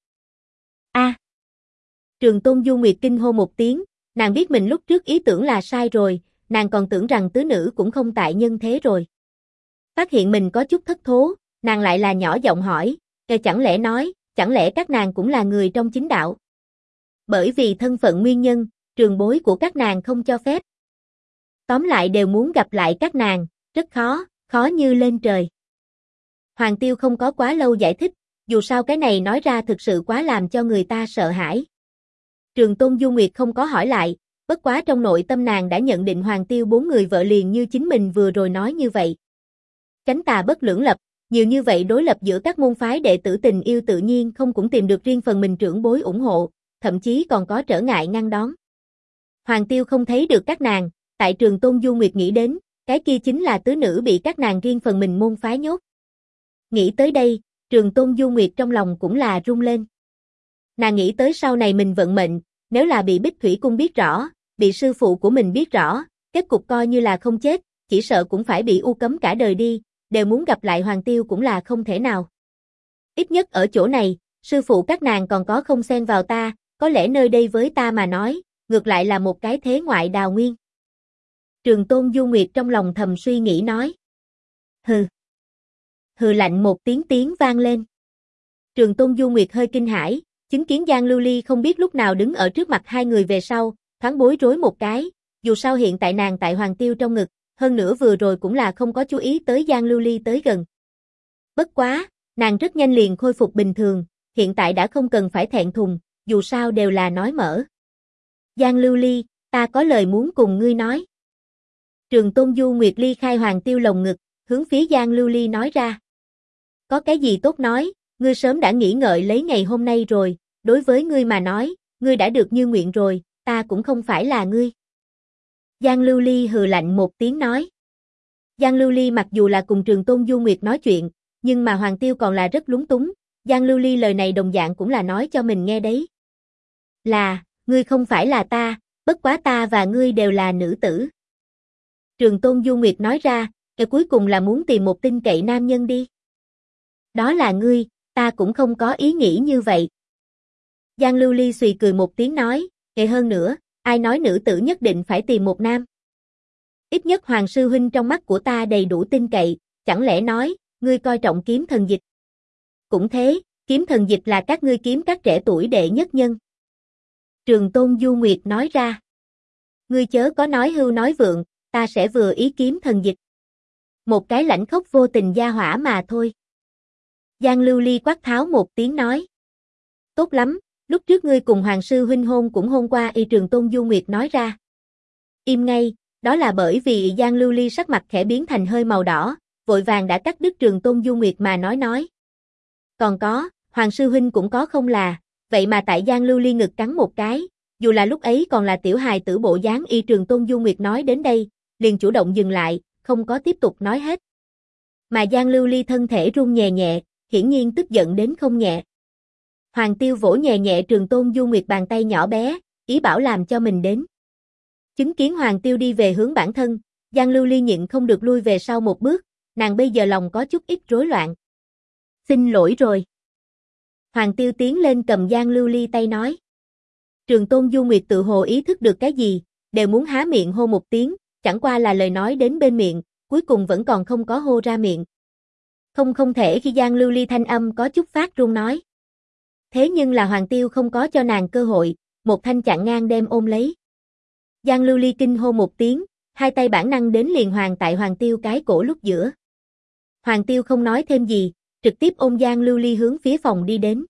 A. Trường Tôn Du Nguyệt kinh hô một tiếng, nàng biết mình lúc trước ý tưởng là sai rồi, nàng còn tưởng rằng tứ nữ cũng không tại nhân thế rồi. Phát hiện mình có chút thất thố, nàng lại là nhỏ giọng hỏi, chẳng lẽ các nàng cũng là người trong chính đạo? Bởi vì thân phận nguyên nhân, trường bối của các nàng không cho phép. Tóm lại đều muốn gặp lại các nàng, rất khó, khó như lên trời. Hoàng Tiêu không có quá lâu giải thích, dù sao cái này nói ra thực sự quá làm cho người ta sợ hãi. Trường Tôn Du Nguyệt không có hỏi lại, bất quá trong nội tâm nàng đã nhận định Hoàng Tiêu 4 người vợ liền như chính mình vừa rồi nói như vậy. Chánh tà bất lưỡng lập, nhiều như vậy đối lập giữa các môn phái đệ tử tình yêu tự nhiên không cũng tìm được riêng phần mình trưởng bối ủng hộ, thậm chí còn có trở ngại ngăn đón. Hoàng Tiêu không thấy được các nàng, tại Trường Tôn Du Nguyệt nghĩ đến, cái kia chính là tứ nữ bị các nàng riêng phần mình môn phái nhốt. Nghĩ tới đây, Trường Tôn Du Nguyệt trong lòng cũng là rung lên. Nàng nghĩ tới sau này mình vận mệnh, nếu là bị Bích Thủy Cung biết rõ, bị sư phụ của mình biết rõ, kết cục coi như là không chết, chỉ sợ cũng phải bị u cấm cả đời đi, đều muốn gặp lại Hoàng Tiêu cũng là không thể nào. Ít nhất ở chỗ này, sư phụ các nàng còn có không xen vào ta, có lẽ nơi đây với ta mà nói, ngược lại là một cái thế ngoại đào nguyên. Trường Tôn Du Nguyệt trong lòng thầm suy nghĩ nói. Hừ. Hừ lạnh một tiếng vang lên. Trường Tôn Du Nguyệt hơi kinh hãi, chứng kiến Giang Lưu Ly không biết lúc nào đứng ở trước mặt hai người về sau, thoáng bối rối một cái, dù sao hiện tại nàng tại Hoàng Tiêu trong ngực, hơn nữa vừa rồi cũng là không có chú ý tới Giang Lưu Ly tới gần. Bất quá, nàng rất nhanh liền khôi phục bình thường, hiện tại đã không cần phải thẹn thùng, dù sao đều là nói mở. Giang Lưu Ly, ta có lời muốn cùng ngươi nói. Trường Tôn Du Nguyệt ly khai Hoàng Tiêu lồng ngực, hướng phía Giang Lưu Ly nói ra. Có cái gì tốt nói, ngươi sớm đã nghĩ ngợi lấy ngày hôm nay rồi, đối với ngươi mà nói, ngươi đã được như nguyện rồi, ta cũng không phải là ngươi. Giang Lưu Ly hừ lạnh một tiếng nói. Giang Lưu Ly mặc dù là cùng Trường Tôn Du Nguyệt nói chuyện, nhưng mà Hoàng Tiêu còn là rất lúng túng, Giang Lưu Ly lời này đồng dạng cũng là nói cho mình nghe đấy. Là, ngươi không phải là ta, bất quá ta và ngươi đều là nữ tử. Trường Tôn Du Nguyệt nói ra, cuối cùng là muốn tìm một tin cậy nam nhân đi. Đó là ngươi, ta cũng không có ý nghĩ như vậy. Giang Lưu Ly xùy cười một tiếng nói, hơn nữa, ai nói nữ tử nhất định phải tìm một nam. Ít nhất Hoàng sư huynh trong mắt của ta đầy đủ tin cậy, chẳng lẽ nói, ngươi coi trọng kiếm thần dịch. Cũng thế, kiếm thần dịch là các ngươi kiếm các trẻ tuổi đệ nhất nhân. Trường Tôn Du Nguyệt nói ra. Ngươi chớ có nói hưu nói vượng, ta sẽ vừa ý kiếm thần dịch. Một cái lãnh khốc vô tình gia hỏa mà thôi. Giang Lưu Ly quát tháo một tiếng nói. Tốt lắm, lúc trước ngươi cùng Hoàng sư huynh hôn cũng hôn qua. Trường Tôn Du Nguyệt nói ra. Im ngay, đó là bởi vì Giang Lưu Ly sắc mặt khẽ biến thành hơi màu đỏ, vội vàng đã cắt đứt Trường Tôn Du Nguyệt mà nói. Còn có, Hoàng sư huynh cũng có không là, vậy mà tại Giang Lưu Ly ngực cắn một cái, dù là lúc ấy còn là tiểu hài tử bộ dáng. Trường Tôn Du Nguyệt nói đến đây, liền chủ động dừng lại, không có tiếp tục nói hết. Mà Giang Lưu Ly thân thể run nhẹ nhẹ, hiển nhiên tức giận đến không nhẹ. Hoàng Tiêu vỗ nhẹ nhẹ Trường Tôn Du Nguyệt bàn tay nhỏ bé, ý bảo làm cho mình đến. Chứng kiến Hoàng Tiêu đi về hướng bản thân, Giang Lưu Ly nhịn không được lui về sau một bước, nàng bây giờ lòng có chút ít rối loạn. Xin lỗi rồi. Hoàng Tiêu tiến lên cầm Giang Lưu Ly tay nói. Trường Tôn Du Nguyệt tự hồ ý thức được cái gì, đều muốn há miệng hô một tiếng, chẳng qua là lời nói đến bên miệng, cuối cùng vẫn còn không có hô ra miệng. Không thể khi Giang Lưu Ly thanh âm có chút phát run nói. Thế nhưng là Hoàng Tiêu không có cho nàng cơ hội, một thanh chặn ngang đem ôm lấy. Giang Lưu Ly kinh hô một tiếng, hai tay bản năng đến liền hoàn tại Hoàng Tiêu cái cổ lúc giữa. Hoàng Tiêu không nói thêm gì, trực tiếp ôm Giang Lưu Ly hướng phía phòng đi đến.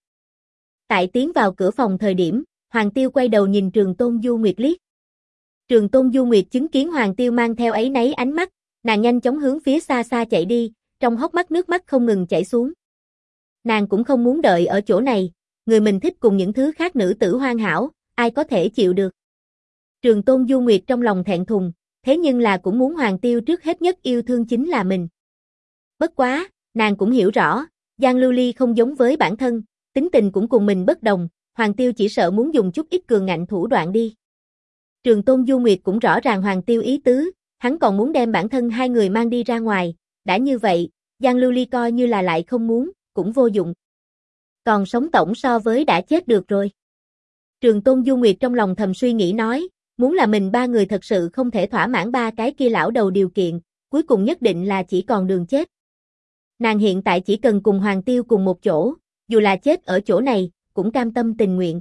Tại tiến vào cửa phòng thời điểm, Hoàng Tiêu quay đầu nhìn Trường Tôn Du Nguyệt liếc. Trường Tôn Du Nguyệt chứng kiến Hoàng Tiêu mang theo áy náy ánh mắt, nàng nhanh chóng hướng phía xa xa chạy đi, trong hốc mắt nước mắt không ngừng chảy xuống. Nàng cũng không muốn đợi ở chỗ này, người mình thích cùng những thứ khác nữ tử hoàn hảo, ai có thể chịu được. Trường Tôn Du Nguyệt trong lòng thẹn thùng, thế nhưng là cũng muốn Hoàng Tiêu trước hết nhất yêu thương chính là mình. Bất quá, nàng cũng hiểu rõ, Giang Lưu Ly không giống với bản thân, tính tình cũng cùng mình bất đồng, Hoàng Tiêu chỉ sợ muốn dùng chút ít cường ngạnh thủ đoạn đi. Trường Tôn Du Nguyệt cũng rõ ràng Hoàng Tiêu ý tứ, hắn còn muốn đem bản thân hai người mang đi ra ngoài, đã như vậy, Giang Lưu Ly coi như là lại không muốn, cũng vô dụng. Còn sống tổng so với đã chết được rồi. Trường Tôn Du Nguyệt trong lòng thầm suy nghĩ nói, muốn là mình ba người thật sự không thể thỏa mãn ba cái kia lão đầu điều kiện, cuối cùng nhất định là chỉ còn đường chết. Nàng hiện tại chỉ cần cùng Hoàng Tiêu cùng một chỗ, dù là chết ở chỗ này, cũng cam tâm tình nguyện.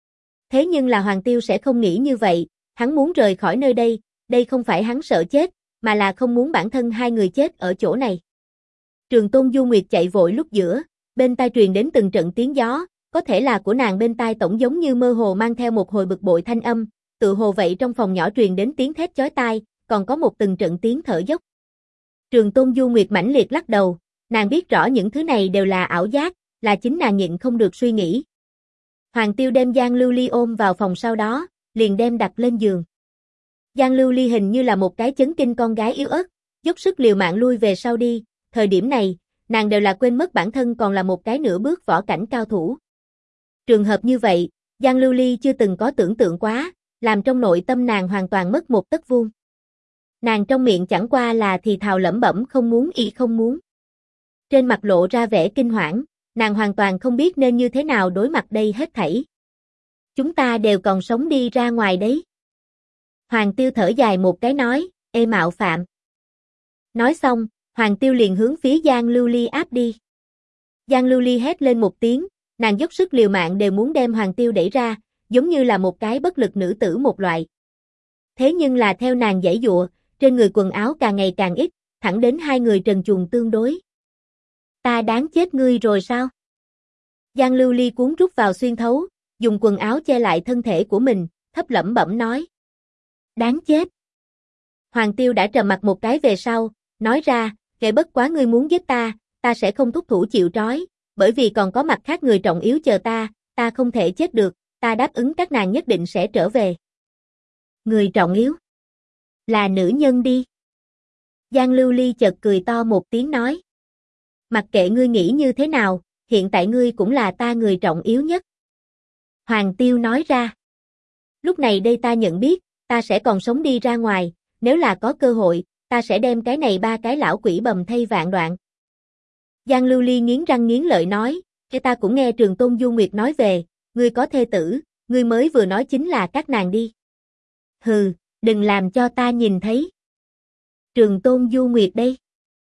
Thế nhưng là Hoàng Tiêu sẽ không nghĩ như vậy, hắn muốn rời khỏi nơi đây, đây không phải hắn sợ chết, mà là không muốn bản thân hai người chết ở chỗ này. Trường Tôn Du Nguyệt chạy vội lúc giữa, bên tai truyền đến từng trận tiếng gió, có thể là của nàng bên tai tổng giống như mơ hồ mang theo một hồi bực bội thanh âm, tự hồ vậy trong phòng nhỏ truyền đến tiếng thét chói tai, còn có một từng trận tiếng thở dốc. Trường Tôn Du Nguyệt mãnh liệt lắc đầu, nàng biết rõ những thứ này đều là ảo giác, là chính nàng nhịn không được suy nghĩ. Hoàng Tiêu đem Giang Lưu Ly ôm vào phòng sau đó, liền đem đặt lên giường. Giang Lưu Ly hình như là một cái chấn kinh con gái yếu ớt, dốc sức liều mạng lui về sau đi, thời điểm này, nàng đều là quên mất bản thân còn là một cái nửa bước võ cảnh cao thủ. Trường hợp như vậy, Giang Lưu Ly chưa từng có tưởng tượng quá, làm trong nội tâm nàng hoàn toàn mất một tấc vuông. Nàng trong miệng chẳng qua là thì thào lẩm bẩm không muốn y không muốn. Trên mặt lộ ra vẻ kinh hoảng, nàng hoàn toàn không biết nên như thế nào đối mặt đây hết thảy. Chúng ta đều còn sống đi ra ngoài đấy. Hoàng Tiêu thở dài một cái nói, ê mạo phạm. Nói xong, Hoàng Tiêu liền hướng phía Giang Lưu Ly áp đi. Giang Lưu Ly hét lên một tiếng, nàng dốc sức liều mạng đều muốn đem Hoàng Tiêu đẩy ra, giống như là một cái bất lực nữ tử một loại. Thế nhưng là theo nàng giãy giụa, trên người quần áo càng ngày càng ít, thẳng đến hai người trần truồng tương đối. Ta đáng chết ngươi rồi sao? Giang Lưu Ly cuốn rút vào xuyên thấu, dùng quần áo che lại thân thể của mình, thấp lẩm bẩm nói. Đáng chết. Hoàng Tiêu đã trầm mặt một cái về sau, nói ra, kể bất quá ngươi muốn giết ta, ta sẽ không thúc thủ chịu trói, bởi vì còn có mặt khác người trọng yếu chờ ta không thể chết được, ta đáp ứng các nàng nhất định sẽ trở về. Người trọng yếu? Là nữ nhân đi. Giang Lưu Ly chợt cười to một tiếng nói. Mặc kệ ngươi nghĩ như thế nào, hiện tại ngươi cũng là ta người trọng yếu nhất. Hoàng Tiêu nói ra. Lúc này đây ta nhận biết, ta sẽ còn sống đi ra ngoài, nếu là có cơ hội, ta sẽ đem cái này ba cái lão quỷ bầm thay vạn đoạn. Giang Lưu Ly nghiến răng nghiến lợi nói, cái ta cũng nghe Trường Tôn Du Nguyệt nói về, ngươi có thê tử, ngươi mới vừa nói chính là các nàng đi. Hừ, đừng làm cho ta nhìn thấy. Trường Tôn Du Nguyệt đây.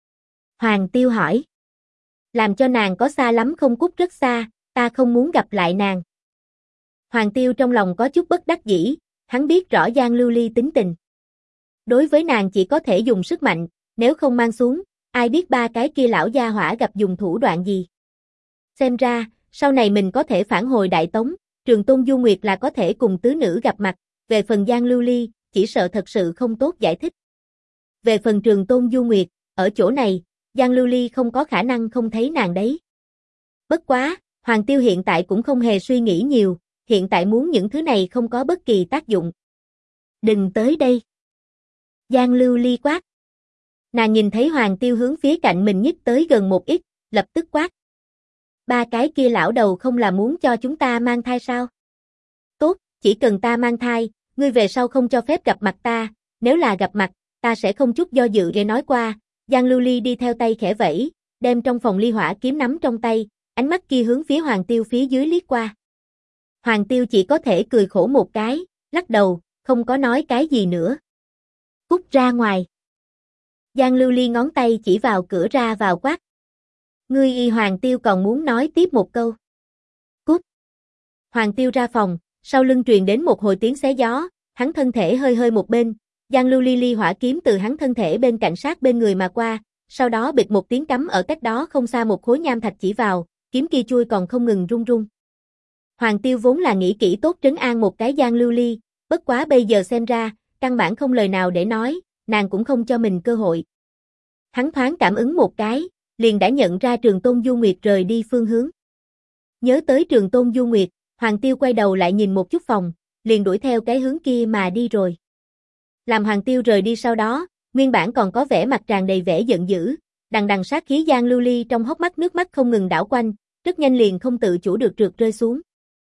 Hoàng Tiêu hỏi. Làm cho nàng có xa lắm không cút rất xa, ta không muốn gặp lại nàng. Hoàng Tiêu trong lòng có chút bất đắc dĩ, hắn biết rõ Giang Lưu Ly tính tình. Đối với nàng chỉ có thể dùng sức mạnh, nếu không mang xuống, ai biết ba cái kia lão gia hỏa gặp dùng thủ đoạn gì. Xem ra, sau này mình có thể phản hồi Đại Tống, Trường Tôn Du Nguyệt là có thể cùng tứ nữ gặp mặt, về phần Giang Lưu Ly, chỉ sợ thật sự không tốt giải thích. Về phần Trường Tôn Du Nguyệt, ở chỗ này, Giang Lưu Ly không có khả năng không thấy nàng đấy. Bất quá, Hoàng Tiêu hiện tại cũng không hề suy nghĩ nhiều, hiện tại muốn những thứ này không có bất kỳ tác dụng. Đừng tới đây. Giang Lưu Ly quát. Nàng nhìn thấy Hoàng Tiêu hướng phía cạnh mình nhích tới gần một ít, lập tức quát. Ba cái kia lão đầu không là muốn cho chúng ta mang thai sao? Tốt, chỉ cần ta mang thai, ngươi về sau không cho phép gặp mặt ta, nếu là gặp mặt, ta sẽ không chút do dự để nói qua. Giang Lưu Ly đi theo tay khẽ vẫy, đem trong phòng ly hỏa kiếm nắm trong tay, ánh mắt kia hướng phía Hoàng Tiêu phía dưới liếc qua. Hoàng Tiêu chỉ có thể cười khổ một cái, lắc đầu, không có nói cái gì nữa. Cút ra ngoài. Giang Lưu Ly ngón tay chỉ vào cửa ra vào quát. Ngươi y Hoàng Tiêu còn muốn nói tiếp một câu. Cút. Hoàng Tiêu ra phòng, sau lưng truyền đến một hồi tiếng xé gió, hắn thân thể hơi hơi một bên, Giang Lưu Ly ly hỏa kiếm từ hắn thân thể bên cạnh sát bên người mà qua, sau đó bịch một tiếng cắm ở cách đó không xa một khối nham thạch chỉ vào, kiếm kia chui còn không ngừng rung rung. Hoàng Tiêu vốn là nghĩ kỹ tốt trấn an một cái Giang Lưu Ly, bất quá bây giờ xem ra, căn bản không lời nào để nói, nàng cũng không cho mình cơ hội. Hắn thoáng cảm ứng một cái, liền đã nhận ra Trường Tôn Du Nguyệt rời đi phương hướng. Nhớ tới Trường Tôn Du Nguyệt, Hoàng Tiêu quay đầu lại nhìn một chút phòng, liền đuổi theo cái hướng kia mà đi rồi. Làm Hoàng Tiêu rời đi sau đó, nguyên bản còn có vẻ mặt tràn đầy vẻ giận dữ, đằng đằng sát khí Giang Lưu Ly trong hốc mắt nước mắt không ngừng đảo quanh, rất nhanh liền không tự chủ được trượt rơi xuống.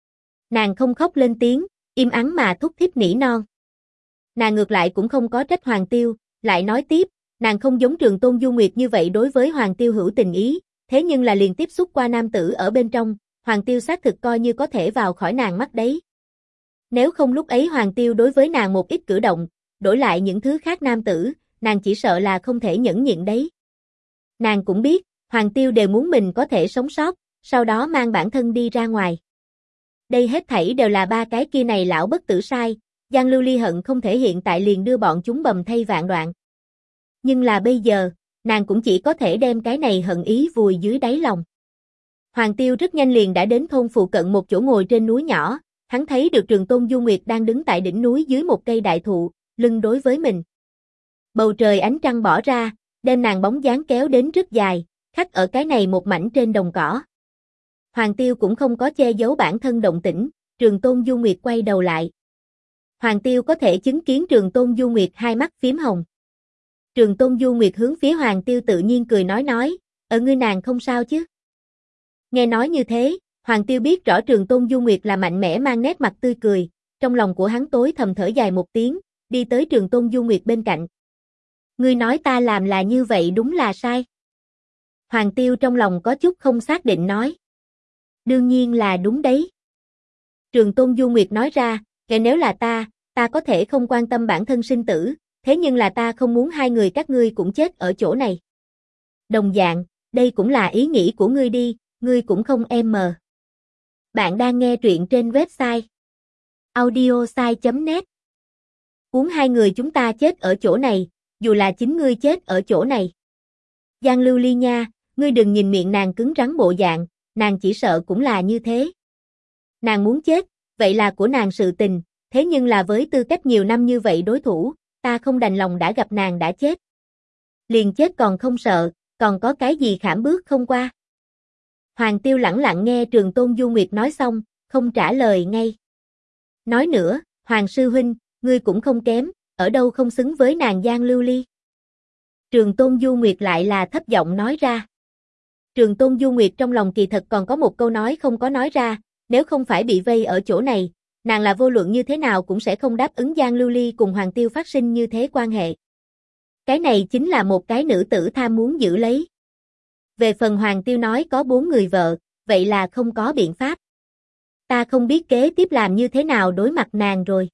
Nàng không khóc lên tiếng, im ắng mà thúc thích nỉ non. Nàng ngược lại cũng không có trách Hoàng Tiêu, lại nói tiếp, nàng không giống Trường Tôn Du Nguyệt như vậy đối với Hoàng Tiêu hữu tình ý, thế nhưng là liền tiếp xúc qua nam tử ở bên trong, Hoàng Tiêu xác thực coi như có thể vào khỏi nàng mắt đấy. Nếu không lúc ấy Hoàng Tiêu đối với nàng một ít cử động, đổi lại những thứ khác nam tử, nàng chỉ sợ là không thể nhẫn nhịn đấy. Nàng cũng biết, Hoàng Tiêu đều muốn mình có thể sống sót, sau đó mang bản thân đi ra ngoài. Đây hết thảy đều là ba cái kia này lão bất tử sai, Giang Lưu Ly hận không thể hiện tại liền đưa bọn chúng bầm thây vạn đoạn. Nhưng là bây giờ, nàng cũng chỉ có thể đem cái này hận ý vùi dưới đáy lòng. Hoàng Tiêu rất nhanh liền đã đến thôn phụ cận một chỗ ngồi trên núi nhỏ, hắn thấy được Trường Tôn Du Nguyệt đang đứng tại đỉnh núi dưới một cây đại thụ, lưng đối với mình. Bầu trời ánh trăng bỏ ra, đem nàng bóng dáng kéo đến rất dài, khắc ở cái này một mảnh trên đồng cỏ. Hoàng Tiêu cũng không có che giấu bản thân động tĩnh, Trường Tôn Du Nguyệt quay đầu lại. Hoàng Tiêu có thể chứng kiến Trường Tôn Du Nguyệt hai mắt phím hồng. Trường Tôn Du Nguyệt hướng phía Hoàng Tiêu tự nhiên cười nói, ở ngươi nàng không sao chứ. Nghe nói như thế, Hoàng Tiêu biết rõ Trường Tôn Du Nguyệt là mạnh mẽ mang nét mặt tươi cười, trong lòng của hắn tối thầm thở dài một tiếng, đi tới Trường Tôn Du Nguyệt bên cạnh. Ngươi nói ta làm là như vậy đúng là sai. Hoàng Tiêu trong lòng có chút không xác định nói. Đương nhiên là đúng đấy. Trường Tôn Du Nguyệt nói ra, kể nếu là ta có thể không quan tâm bản thân sinh tử, thế nhưng là ta không muốn hai người các ngươi cũng chết ở chỗ này. Đồng dạng, đây cũng là ý nghĩ của ngươi đi, ngươi cũng không em mờ. Bạn đang nghe truyện trên website audiosai.net. Muốn hai người chúng ta chết ở chỗ này, dù là chính ngươi chết ở chỗ này. Giang Lưu Ly nha, ngươi đừng nhìn miệng nàng cứng rắn bộ dạng, nàng chỉ sợ cũng là như thế. Nàng muốn chết, vậy là của nàng sự tình, thế nhưng là với tư cách nhiều năm như vậy đối thủ, ta không đành lòng đã gặp nàng đã chết. Liền chết còn không sợ, còn có cái gì khảm bước không qua. Hoàng Tiêu lẳng lặng nghe Trường Tôn Du Nguyệt nói xong, không trả lời ngay. Nói nữa, Hoàng Sư Huynh, ngươi cũng không kém, ở đâu không xứng với nàng Giang Lưu Ly. Trường Tôn Du Nguyệt lại là thấp giọng nói ra. Trường Tôn Du Nguyệt trong lòng kỳ thật còn có một câu nói không có nói ra, nếu không phải bị vây ở chỗ này, nàng là vô luận như thế nào cũng sẽ không đáp ứng Giang Lưu Ly cùng Hoàng Tiêu phát sinh như thế quan hệ. Cái này chính là một cái nữ tử tham muốn giữ lấy. Về phần Hoàng Tiêu nói có 4 người vợ, vậy là không có biện pháp. Ta không biết kế tiếp làm như thế nào đối mặt nàng rồi.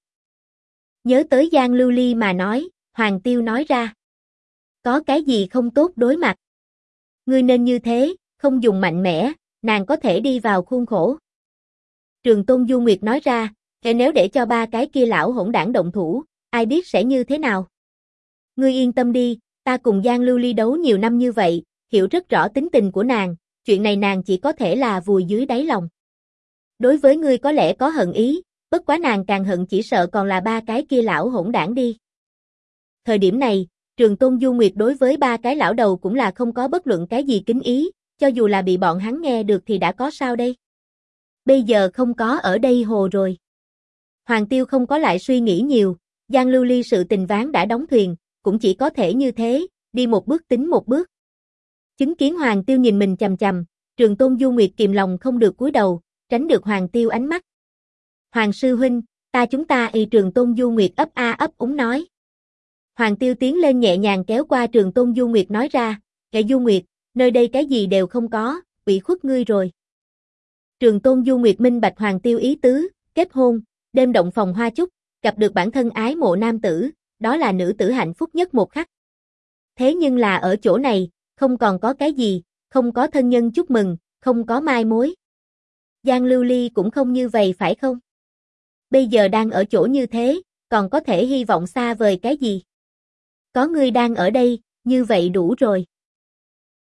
Nhớ tới Giang Lưu Ly mà nói, Hoàng Tiêu nói ra. Có cái gì không tốt đối mặt? Ngươi nên như thế, không dùng mạnh mẽ, nàng có thể đi vào khuôn khổ. Trường Tôn Du Nguyệt nói ra, nếu để cho ba cái kia lão hỗn đảng động thủ, ai biết sẽ như thế nào? Ngươi yên tâm đi, ta cùng Giang Lưu Ly đấu nhiều năm như vậy, hiểu rất rõ tính tình của nàng, chuyện này nàng chỉ có thể là vùi dưới đáy lòng. Đối với ngươi có lẽ có hận ý, bất quá nàng càng hận chỉ sợ còn là ba cái kia lão hỗn đảng đi. Thời điểm này, Trường Tôn Du Nguyệt đối với ba cái lão đầu cũng là không có bất luận cái gì kính ý, cho dù là bị bọn hắn nghe được thì đã có sao đây. Bây giờ không có ở đây hồ rồi. Hoàng Tiêu không có lại suy nghĩ nhiều, Giang Lưu Ly sự tình ván đã đóng thuyền, cũng chỉ có thể như thế, đi một bước tính một bước. Chứng kiến Hoàng Tiêu nhìn mình chằm chằm, Trường Tôn Du Nguyệt kìm lòng không được cúi đầu, tránh được Hoàng Tiêu ánh mắt. Hoàng Sư Huynh, chúng ta Trường Tôn Du Nguyệt ấp a ấp úng nói. Hoàng Tiêu tiến lên nhẹ nhàng kéo qua Trường Tôn Du Nguyệt nói ra, kệ Du Nguyệt, nơi đây cái gì đều không có, ủy khuất ngươi rồi. Trường Tôn Du Nguyệt minh bạch Hoàng Tiêu ý tứ, kết hôn, đêm động phòng hoa chúc, gặp được bản thân ái mộ nam tử, đó là nữ tử hạnh phúc nhất một khắc. Thế nhưng là ở chỗ này, không còn có cái gì, không có thân nhân chúc mừng, không có mai mối. Giang Lưu Ly cũng không như vậy phải không? Bây giờ đang ở chỗ như thế, còn có thể hy vọng xa vời cái gì? Có ngươi đang ở đây, như vậy đủ rồi.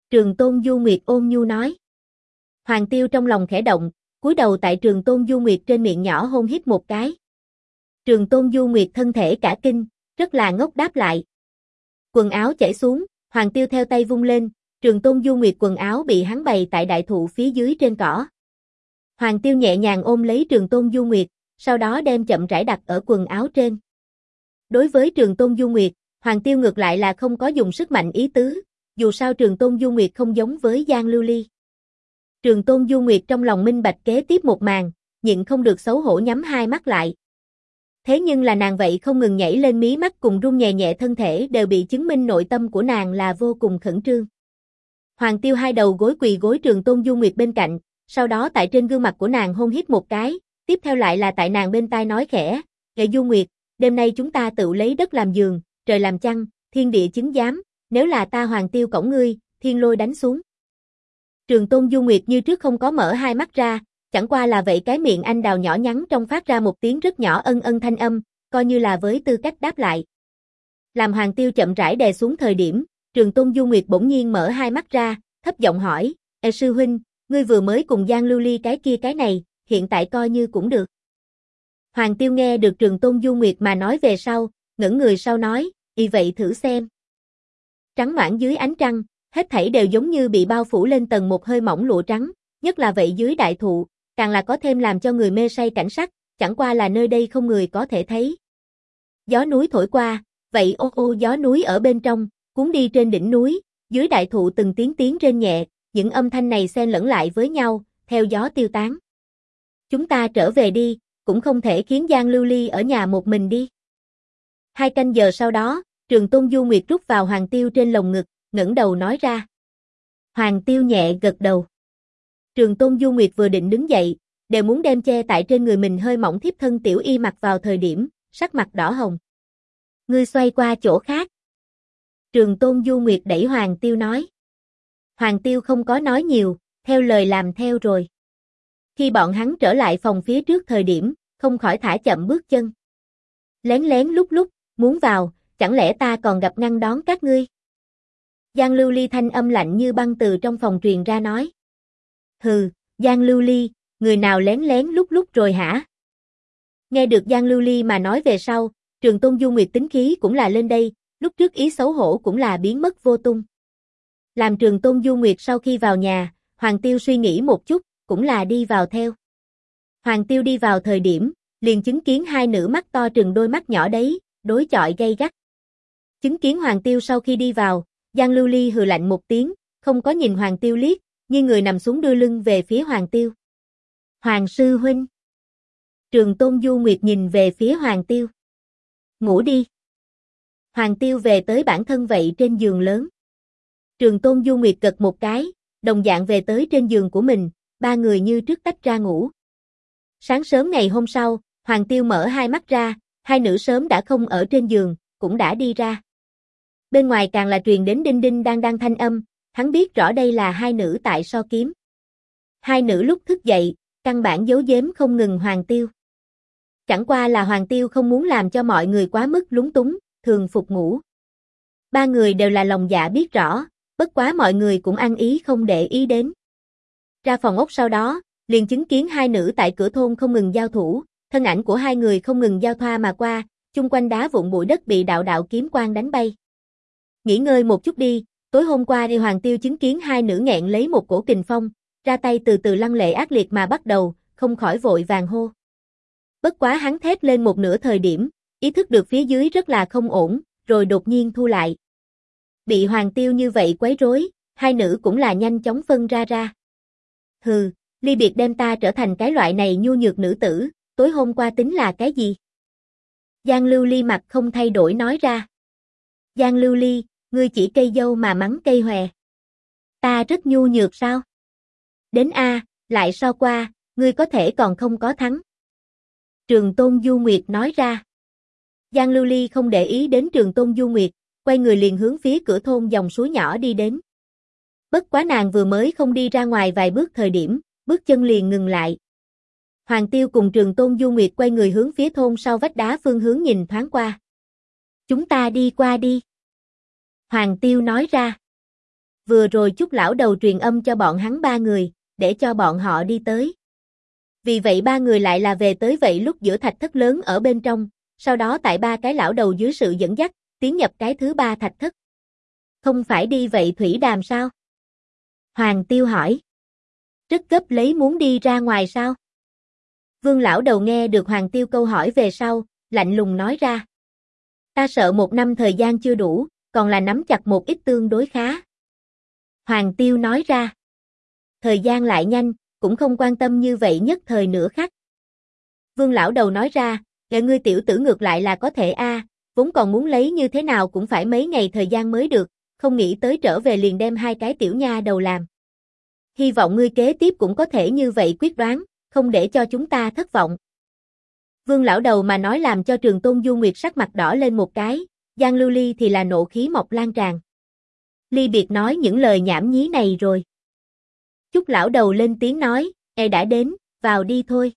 Trường Tôn Du Nguyệt ôn nhu nói. Hoàng Tiêu trong lòng khẽ động, cúi đầu tại Trường Tôn Du Nguyệt trên miệng nhỏ hôn hít một cái. Trường Tôn Du Nguyệt thân thể cả kinh, rất là ngốc đáp lại. Quần áo chảy xuống, Hoàng Tiêu theo tay vung lên, Trường Tôn Du Nguyệt quần áo bị hắn bày tại đại thụ phía dưới trên cỏ. Hoàng Tiêu nhẹ nhàng ôm lấy Trường Tôn Du Nguyệt, sau đó đem chậm rãi đặt ở quần áo trên. Đối với Trường Tôn Du Nguyệt, Hoàng Tiêu ngược lại là không có dùng sức mạnh ý tứ, dù sao Trường Tôn Du Nguyệt không giống với Giang Lưu Ly. Trường Tôn Du Nguyệt trong lòng minh bạch kế tiếp một màn, nhịn không được xấu hổ nhắm hai mắt lại. Thế nhưng là nàng vậy không ngừng nhảy lên mí mắt cùng run nhẹ nhẹ thân thể đều bị chứng minh nội tâm của nàng là vô cùng khẩn trương. Hoàng Tiêu hai đầu gối quỳ gối Trường Tôn Du Nguyệt bên cạnh, sau đó tại trên gương mặt của nàng hôn hít một cái, tiếp theo lại là tại nàng bên tai nói khẽ, "Nghệ Du Nguyệt, đêm nay chúng ta tự lấy đất làm giường, trời làm chăn, thiên địa chứng giám, nếu là ta Hoàng Tiêu cõng ngươi, thiên lôi đánh xuống." Trường Tôn Du Nguyệt như trước không có mở hai mắt ra, chẳng qua là vậy cái miệng anh đào nhỏ nhắn trong phát ra một tiếng rất nhỏ ân ân thanh âm, coi như là với tư cách đáp lại. Làm Hoàng Tiêu chậm rãi đè xuống thời điểm, Trường Tôn Du Nguyệt bỗng nhiên mở hai mắt ra, thấp giọng hỏi, sư huynh, ngươi vừa mới cùng Giang Lưu Ly cái kia cái này, hiện tại coi như cũng được." Hoàng Tiêu nghe được Trường Tôn Du Nguyệt mà nói về sau, ngẩng người sau nói, vậy thử xem." Trắng noãn dưới ánh trăng, hết thảy đều giống như bị bao phủ lên tầng một hơi mỏng lụa trắng, nhất là vậy dưới đại thụ, càng là có thêm làm cho người mê say cảnh sắc, chẳng qua là nơi đây không người có thể thấy. Gió núi thổi qua, vậy ô ô gió núi ở bên trong, cuốn đi trên đỉnh núi, dưới đại thụ từng tiếng rên nhẹ, những âm thanh này xen lẫn lại với nhau, theo gió tiêu tán. "Chúng ta trở về đi, cũng không thể khiến Giang Lưu Ly ở nhà một mình đi." 2 canh giờ sau đó, Trường Tôn Du Nguyệt rút vào Hoàng Tiêu trên lồng ngực, ngẩng đầu nói ra. Hoàng Tiêu nhẹ gật đầu. Trường Tôn Du Nguyệt vừa định đứng dậy, đều muốn đem che tại trên người mình hơi mỏng thiếp thân tiểu y mặc vào thời điểm, sắc mặt đỏ hồng. "Ngươi xoay qua chỗ khác." Trường Tôn Du Nguyệt đẩy Hoàng Tiêu nói. Hoàng Tiêu không có nói nhiều, theo lời làm theo rồi. Khi bọn hắn trở lại phòng phía trước thời điểm, không khỏi thả chậm bước chân. Lén lén lúc, muốn vào, chẳng lẽ ta còn gặp ngăn đón các ngươi? Giang Lưu Ly thanh âm lạnh như băng từ trong phòng truyền ra nói. Hừ, Giang Lưu Ly, người nào lén lén lúc rồi hả? Nghe được Giang Lưu Ly mà nói về sau, Trường Tôn Du Nguyệt tính khí cũng là lên đây, lúc trước ý xấu hổ cũng là biến mất vô tung. Làm Trường Tôn Du Nguyệt sau khi vào nhà, Hoàng Tiêu suy nghĩ một chút, cũng là đi vào theo. Hoàng Tiêu đi vào thời điểm, liền chứng kiến hai nữ mắt to trừng đôi mắt nhỏ đấy, đối chọi gay gắt. Chứng kiến Hoàng Tiêu sau khi đi vào, Giang Lưu Ly hừ lạnh một tiếng, không có nhìn Hoàng Tiêu liếc, như người nằm xuống đưa lưng về phía Hoàng Tiêu. Hoàng sư huynh. Trường Tôn Du Nguyệt nhìn về phía Hoàng Tiêu. Ngủ đi. Hoàng Tiêu về tới bản thân vậy trên giường lớn. Trường Tôn Du Nguyệt gật một cái, đồng dạng về tới trên giường của mình, ba người như trước tách ra ngủ. Sáng sớm ngày hôm sau, Hoàng Tiêu mở hai mắt ra, hai nữ sớm đã không ở trên giường, cũng đã đi ra. Bên ngoài càng là truyền đến đinh đinh đang thanh âm, hắn biết rõ đây là hai nữ tại so kiếm. Hai nữ lúc thức dậy, căn bản giấu giếm không ngừng Hoàng Tiêu. Chẳng qua là Hoàng Tiêu không muốn làm cho mọi người quá mức lúng túng, thường phục ngủ. Ba người đều là lòng dạ biết rõ, bất quá mọi người cũng ăn ý không để ý đến. Ra phòng ốc sau đó, liền chứng kiến hai nữ tại cửa thôn không ngừng giao thủ, thân ảnh của hai người không ngừng giao thoa mà qua, chung quanh đá vụn bụi đất bị đạo đạo kiếm quang đánh bay. Nghỉ ngơi một chút đi, tối hôm qua đi Hoàng Tiêu chứng kiến hai nữ nghẹn lấy một cổ kình phong, ra tay từ từ lăng lệ ác liệt mà bắt đầu, không khỏi vội vàng hô. Bất quá hắn thét lên một nửa thời điểm, ý thức được phía dưới rất là không ổn, rồi đột nhiên thu lại. Bị Hoàng Tiêu như vậy quấy rối, hai nữ cũng là nhanh chóng phân ra. Hừ, ly biệt đem ta trở thành cái loại này nhu nhược nữ tử, tối hôm qua tính là cái gì? Giang Lưu Ly mặt không thay đổi nói ra. Giang Lưu Ly, ngươi chỉ cây dâu mà mắng cây hòe. Ta rất nhu nhược sao? Đến a, lại so qua, ngươi có thể còn không có thắng. Trường Tôn Du Nguyệt nói ra. Giang Lưu Ly không để ý đến Trường Tôn Du Nguyệt, quay người liền hướng phía cửa thôn dòng suối nhỏ đi đến. Bất quá nàng vừa mới không đi ra ngoài vài bước thời điểm, bước chân liền ngừng lại. Hoàng Tiêu cùng Trường Tôn Du Nguyệt quay người hướng phía thôn sau vách đá phương hướng nhìn thoáng qua. Chúng ta đi qua đi. Hoàng Tiêu nói ra. Vừa rồi Chúc lão đầu truyền âm cho bọn hắn ba người, để cho bọn họ đi tới. Vì vậy ba người lại là về tới vậy lúc giữa thạch thất lớn ở bên trong, sau đó tại ba cái lão đầu dưới sự dẫn dắt, tiến nhập cái thứ ba thạch thất. Không phải đi vậy thủy đàm sao? Hoàng Tiêu hỏi. Rất gấp lấy muốn đi ra ngoài sao? Vương lão đầu nghe được Hoàng Tiêu câu hỏi về sau, lạnh lùng nói ra. Ta sợ 1 năm thời gian chưa đủ, còn là nắm chặt một ít tương đối khá. Hoàng Tiêu nói ra. Thời gian lại nhanh, cũng không quan tâm như vậy nhất thời nửa khắc. Vương lão đầu nói ra, ngươi tiểu tử ngược lại là có thể vốn còn muốn lấy như thế nào cũng phải mấy ngày thời gian mới được, không nghĩ tới trở về liền đem 2 cái tiểu nha đầu làm. Hy vọng ngươi kế tiếp cũng có thể như vậy quyết đoán, không để cho chúng ta thất vọng. Vương lão đầu mà nói làm cho Trường Tôn Du Nguyệt sắc mặt đỏ lên một cái, Giang Lưu Ly thì là nộ khí mọc lan tràn. Ly biệt nói những lời nhảm nhí này rồi. Chúc lão đầu lên tiếng nói, đã đến, vào đi thôi.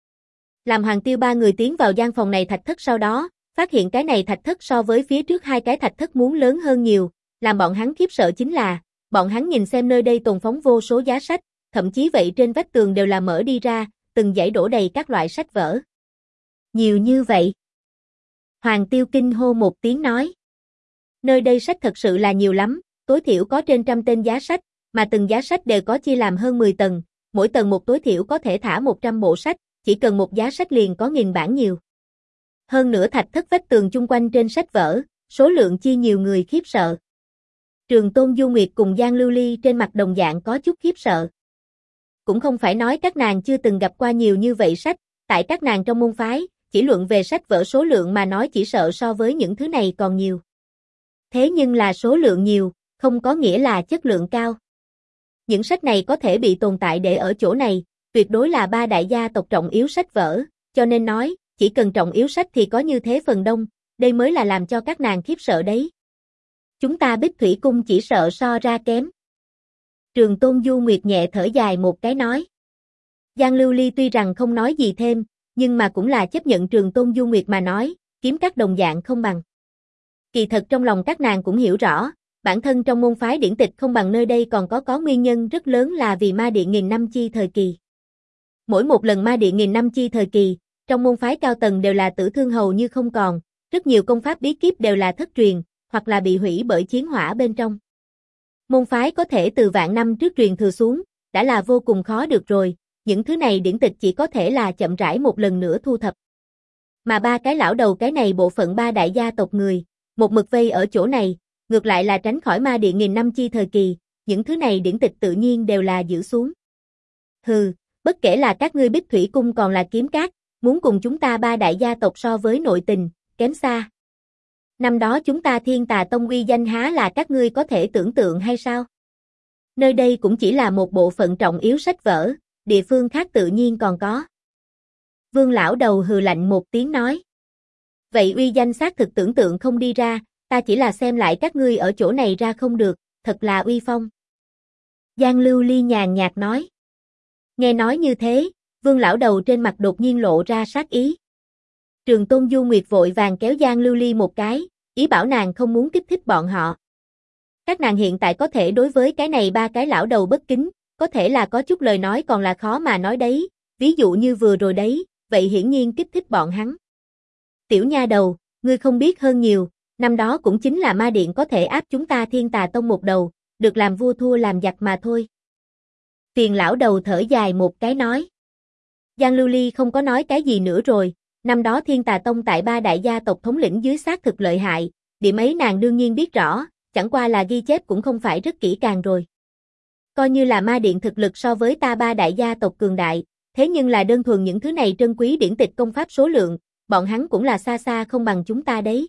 Làm Hoàng Tiêu ba người tiến vào gian phòng này thạch thất sau đó, phát hiện cái này thạch thất so với phía trước 2 cái thạch thất muốn lớn hơn nhiều, làm bọn hắn khiếp sợ chính là, bọn hắn nhìn xem nơi đây tồn phóng vô số giá sách, thậm chí vậy trên vách tường đều là mở đi ra, từng dãy đổ đầy các loại sách vở. Nhiều như vậy. Hoàng Tiêu kinh hô một tiếng nói. Nơi đây sách thật sự là nhiều lắm, tối thiểu có trên 100 tên giá sách, mà từng giá sách đều có chia làm hơn 10 tầng, mỗi tầng một tối thiểu có thể thả 100 bộ sách, chỉ cần một giá sách liền có 1000 bản nhiều. Hơn nữa thạch thất vách tường chung quanh trên sách vở, số lượng chia nhiều người khiếp sợ. Trường Tôn Du Nguyệt cùng Giang Lưu Ly trên mặt đồng dạng có chút khiếp sợ. Cũng không phải nói các nàng chưa từng gặp qua nhiều như vậy sách, tại các nàng trong môn phái, chỉ luận về sách vở số lượng mà nói chỉ sợ so với những thứ này còn nhiều. Thế nhưng là số lượng nhiều, không có nghĩa là chất lượng cao. Những sách này có thể bị tồn tại để ở chỗ này, tuyệt đối là 3 đại gia tộc trọng yếu sách vở, cho nên nói, chỉ cần trọng yếu sách thì có như thế phần đông, đây mới là làm cho các nàng khiếp sợ đấy. Chúng ta Bích Thủy Cung chỉ sợ so ra kém. Trường Tôn Du Nguyệt nhẹ thở dài một cái nói. Giang Lưu Ly tuy rằng không nói gì thêm, nhưng mà cũng là chấp nhận Trường Tôn Du Nguyệt mà nói, kiếm các đồng dạng không bằng. Kỳ thật trong lòng các nàng cũng hiểu rõ, bản thân trong môn phái điển tịch không bằng nơi đây còn có nguyên nhân rất lớn là vì ma điện 1000 năm chi thời kỳ. Mỗi một lần ma điện 1000 năm chi thời kỳ, trong môn phái cao tầng đều là tử thương hầu như không còn, rất nhiều công pháp bí kíp đều là thất truyền, hoặc là bị hủy bởi chiến hỏa bên trong. Môn phái có thể từ vạn năm trước truyền thừa xuống, đã là vô cùng khó được rồi, những thứ này điển tịch chỉ có thể là chậm rãi một lần nữa thu thập. Mà 3 cái lão đầu cái này bộ phận 3 đại gia tộc người, một mực vây ở chỗ này, ngược lại là tránh khỏi ma điện 1000 năm chi thời kỳ, những thứ này điển tịch tự nhiên đều là giữ xuống. Hừ, bất kể là các ngươi Bích Thủy Cung còn là Kiếm Các, muốn cùng chúng ta 3 đại gia tộc so với nội tình, kém xa. Năm đó chúng ta Thiên Tà Tông uy danh há là các ngươi có thể tưởng tượng hay sao? Nơi đây cũng chỉ là một bộ phận trọng yếu sách vở, địa phương khác tự nhiên còn có. Vương lão đầu hừ lạnh một tiếng nói. Vậy uy danh xác thực tưởng tượng không đi ra, ta chỉ là xem lại các ngươi ở chỗ này ra không được, thật là uy phong. Giang Lưu Ly nhàn nhạt nói. Nghe nói như thế, Vương lão đầu trên mặt đột nhiên lộ ra sát ý. Trường Tôn Du Nguyệt vội vàng kéo Giang Lưu Ly một cái, ý bảo nàng không muốn kích thích bọn họ. Các nàng hiện tại có thể đối với cái này 3 cái lão đầu bất kính, có thể là có chút lời nói còn là khó mà nói đấy, ví dụ như vừa rồi đấy, vậy hiển nhiên kích thích bọn hắn. Tiểu nha đầu, ngươi không biết hơn nhiều, năm đó cũng chính là ma điện có thể áp chúng ta Thiên Tà Tông một đầu, được làm vua thua làm giặc mà thôi. Tiền lão đầu thở dài một cái nói. Giang Lưu Ly không có nói cái gì nữa rồi, năm đó Thiên Tà Tông tại 3 đại gia tộc thống lĩnh dưới xác thực lợi hại, điểm ấy nàng đương nhiên biết rõ, chẳng qua là ghi chép cũng không phải rất kỹ càng rồi. Coi như là ma điện thực lực so với ta 3 đại gia tộc cường đại, thế nhưng là đơn thuần những thứ này trân quý điển tịch công pháp số lượng, bọn hắn cũng là xa xa không bằng chúng ta đấy.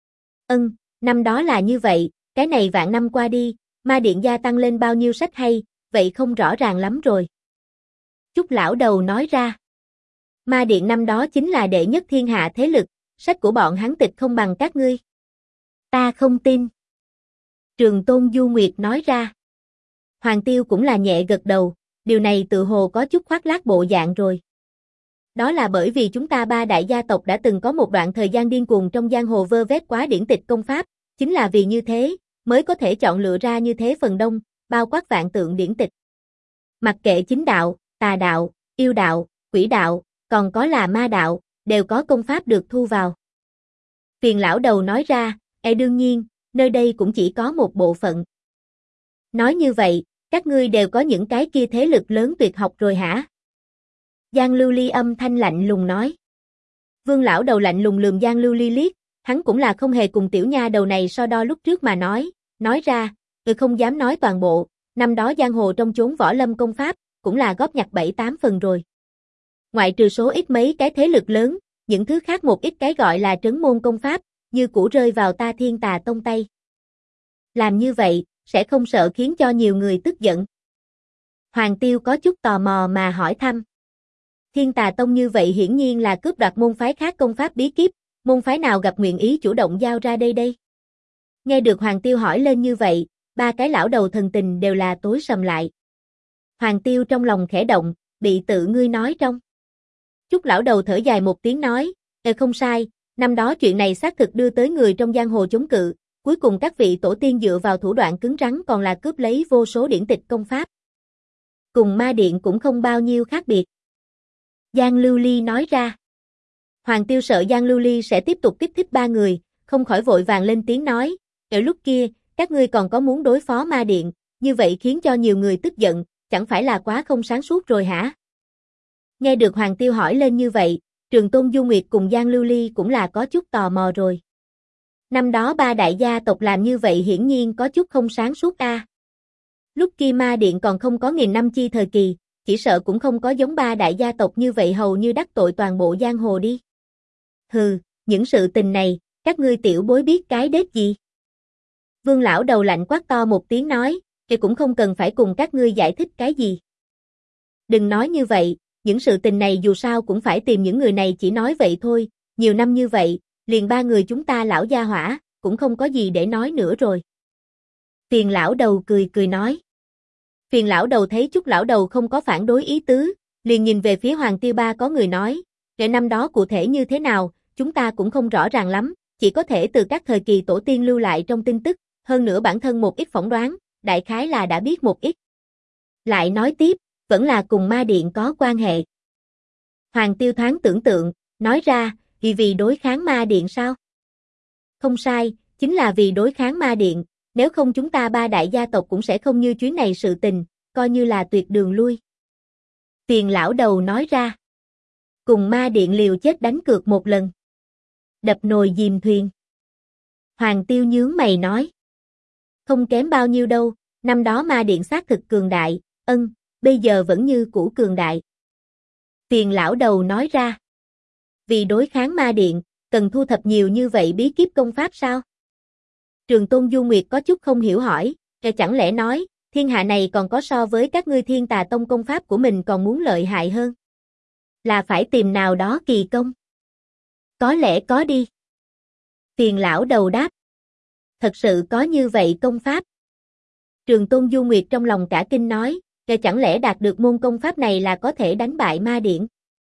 Năm đó là như vậy, cái này vạn năm qua đi, ma điện gia tăng lên bao nhiêu sách hay, vậy không rõ ràng lắm rồi. Chúc lão đầu nói ra. Ma điện năm đó chính là đệ nhất thiên hạ thế lực, sách của bọn hắn tịch không bằng các ngươi. Ta không tin. Trường Tôn Du Nguyệt nói ra. Hoàng Tiêu cũng là nhẹ gật đầu, điều này tự hồ có chút khoác lác bộ dạng rồi. Đó là bởi vì chúng ta 3 đại gia tộc đã từng có một đoạn thời gian điên cuồng trong giang hồ vơ vét quá điển tịch công pháp, chính là vì như thế, mới có thể chọn lựa ra như thế phần đông, bao quát vạn tượng điển tịch. Mặc kệ chính đạo, tà đạo, yêu đạo, quỷ đạo, còn có là ma đạo, đều có công pháp được thu vào. Phiền lão đầu nói ra, đương nhiên, nơi đây cũng chỉ có một bộ phận. Nói như vậy, các ngươi đều có những cái kia thế lực lớn tuyệt học rồi hả? Giang Lưu Ly âm thanh lạnh lùng nói. Vương lão đầu lạnh lùng lườm Giang Lưu Ly liếc, hắn cũng là không hề cùng tiểu nha đầu này so đo lúc trước mà nói ra, không dám nói toàn bộ, năm đó giang hồ trong chốn võ lâm công pháp, cũng là góp nhặt 7-8 phần rồi. Ngoại trừ số ít mấy cái thế lực lớn, những thứ khác một ít cái gọi là trấn môn công pháp, như cũ rơi vào ta Thiên Tà Tông tay. Làm như vậy, sẽ không sợ khiến cho nhiều người tức giận. Hoàng Tiêu có chút tò mò mà hỏi thăm. Thiên Tà Tông như vậy hiển nhiên là cướp đoạt môn phái khác công pháp bí kíp, môn phái nào gặp nguyện ý chủ động giao ra đây? Nghe được Hoàng Tiêu hỏi lên như vậy, ba cái lão đầu thần tình đều là tối sầm lại. Hoàng Tiêu trong lòng khẽ động, bị tự ngươi nói trong. Chúc lão đầu thở dài một tiếng nói, không sai, năm đó chuyện này xác thực đưa tới người trong giang hồ chống cự, cuối cùng các vị tổ tiên dựa vào thủ đoạn cứng rắn còn là cướp lấy vô số điển tịch công pháp. Cùng ma điện cũng không bao nhiêu khác biệt. Giang Lưu Ly nói ra. Hoàng Tiêu sợ Giang Lưu Ly sẽ tiếp tục kích thích ba người, không khỏi vội vàng lên tiếng nói, ở lúc kia, các ngươi còn có muốn đối phó ma điện, như vậy khiến cho nhiều người tức giận, chẳng phải là quá không sáng suốt rồi hả? Nghe được Hoàng Tiêu hỏi lên như vậy, Trường Tôn Du Nguyệt cùng Giang Lưu Ly cũng là có chút tò mò rồi. Năm đó ba đại gia tộc làm như vậy hiển nhiên có chút không sáng suốt a. Lúc kia ma điện còn không có nghìn năm chi thời kỳ, chỉ sợ cũng không có giống ba đại gia tộc như vậy hầu như đắc tội toàn bộ giang hồ đi. Hừ, những sự tình này, các ngươi tiểu bối biết cái đết gì? Vương lão đầu lạnh quát to một tiếng nói, thì cũng không cần phải cùng các ngươi giải thích cái gì. Đừng nói như vậy, những sự tình này dù sao cũng phải tìm những người này chỉ nói vậy thôi, nhiều năm như vậy, liền ba người chúng ta lão gia hỏa, cũng không có gì để nói nữa rồi. Phiền lão đầu cười nói. Phiền lão đầu thấy Trúc lão đầu không có phản đối ý tứ, liền nhìn về phía Hoàng Tiêu ba có người nói, để năm đó cụ thể như thế nào, chúng ta cũng không rõ ràng lắm, chỉ có thể từ các thời kỳ tổ tiên lưu lại trong tin tức, hơn nữa bản thân một ít phỏng đoán, đại khái là đã biết một ít. Lại nói tiếp, vẫn là cùng ma điện có quan hệ. Hoàng Tiêu thoáng tưởng tượng, nói ra, vì đối kháng ma điện sao? Không sai, chính là vì đối kháng ma điện, nếu không chúng ta ba đại gia tộc cũng sẽ không như chuyến này sự tình, coi như là tuyệt đường lui. Phiền lão đầu nói ra. Cùng ma điện liều chết đánh cược một lần. Đập nồi dìm thuyền. Hoàng Tiêu nhướng mày nói. Không kém bao nhiêu đâu, năm đó ma điện xác thực cường đại, bây giờ vẫn như cũ cường đại. Phiền lão đầu nói ra. Vì đối kháng ma điện, cần thu thập nhiều như vậy bí kíp công pháp sao? Trường Tôn Du Nguyệt có chút không hiểu hỏi, chẳng lẽ nói, thiên hạ này còn có so với các ngươi Thiên Tà Tông công pháp của mình còn muốn lợi hại hơn? Là phải tìm nào đó kỳ công? Có lẽ có đi. Phiền lão đầu đáp. Thật sự có như vậy công pháp? Trường Tôn Du Nguyệt trong lòng cả kinh nói, chẳng lẽ đạt được môn công pháp này là có thể đánh bại ma điển?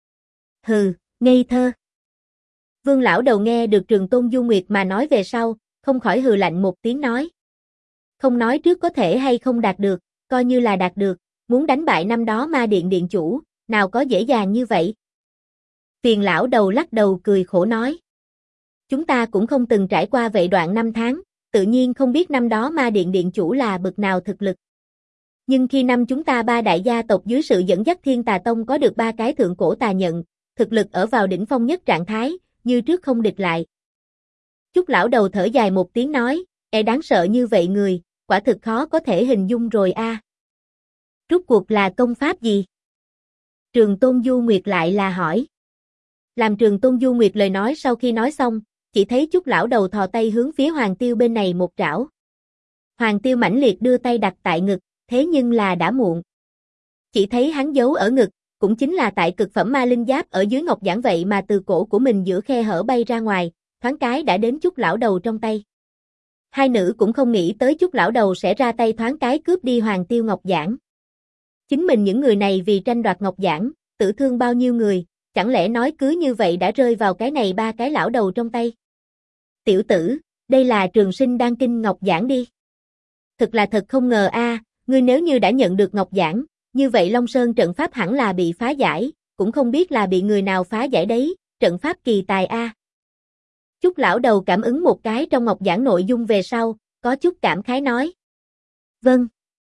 Hừ, ngây thơ. Vương lão đầu nghe được Trường Tôn Du Nguyệt mà nói về sau, không khỏi hừ lạnh một tiếng nói. Không nói trước có thể hay không đạt được, coi như là đạt được, muốn đánh bại năm đó ma điện điện chủ, nào có dễ dàng như vậy? Phiền lão đầu lắc đầu cười khổ nói. Chúng ta cũng không từng trải qua vậy đoạn năm tháng, tự nhiên không biết năm đó ma điện điện chủ là bậc nào thực lực. Nhưng khi năm chúng ta ba đại gia tộc dưới sự dẫn dắt Thiên Tà Tông có được ba cái thượng cổ tà nhận, thực lực ở vào đỉnh phong nhất trạng thái, như trước không địch lại. Chúc lão đầu thở dài một tiếng nói, đáng sợ như vậy người, quả thực khó có thể hình dung rồi a. Rốt cuộc là công pháp gì? Trường Tôn Du Nguyệt lại là hỏi. Làm Trường Tôn Du Nguyệt lời nói sau khi nói xong, chỉ thấy Chúc lão đầu thò tay hướng phía Hoàng Tiêu bên này một trảo. Hoàng Tiêu mãnh liệt đưa tay đặt tại ngực, thế nhưng là đã muộn. Chỉ thấy hắn giấu ở ngực, cũng chính là tại cực phẩm ma linh giáp ở dưới ngọc giản vậy mà từ cổ của mình giữa khe hở bay ra ngoài, thoáng cái đã đến Chúc lão đầu trong tay. Hai nữ cũng không nghĩ tới Chúc lão đầu sẽ ra tay thoáng cái cướp đi Hoàng Tiêu ngọc giản. Chính mình những người này vì tranh đoạt ngọc giản, tử thương bao nhiêu người, chẳng lẽ nói cứ như vậy đã rơi vào cái này ba cái lão đầu trong tay. Tiểu tử, đây là Trường Sinh Đan Kinh ngọc giản đi. Thật là thật không ngờ a, Ngươi nếu như đã nhận được ngọc giản, như vậy Long Sơn trận pháp hẳn là bị phá giải, cũng không biết là bị người nào phá giải đấy, trận pháp kỳ tài a. Chúc lão đầu cảm ứng một cái trong ngọc giản nội dung về sau, có chút cảm khái nói. Vâng.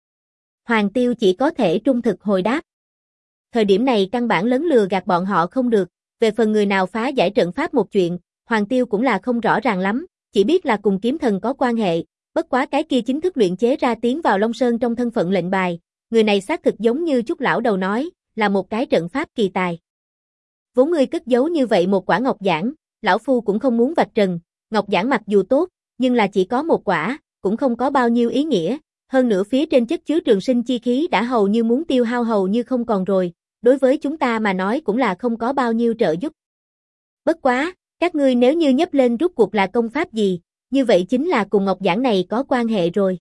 Hoàng Tiêu chỉ có thể trung thực hồi đáp. Thời điểm này căn bản lấn lừa gạt bọn họ không được, về phần người nào phá giải trận pháp một chuyện, Hoàng Tiêu cũng là không rõ ràng lắm, chỉ biết là cùng kiếm thần có quan hệ, bất quá cái kia chính thức luyện chế ra tiến vào Long Sơn trong thân phận lệnh bài, người này xác thực giống như Chúc lão đầu nói, là một cái trận pháp kỳ tài. Vốn ngươi cất giấu như vậy một quả ngọc giản, lão phu cũng không muốn vạch trần, ngọc giản mặc dù tốt, nhưng là chỉ có một quả, cũng không có bao nhiêu ý nghĩa, hơn nữa phía trên chất chứa trường sinh chi khí đã hầu như muốn tiêu hao hầu như không còn rồi, đối với chúng ta mà nói cũng là không có bao nhiêu trợ giúp. Bất quá, các ngươi nếu như nhấp lên rút cuộc là công pháp gì, như vậy chính là cùng ngọc giản này có quan hệ rồi.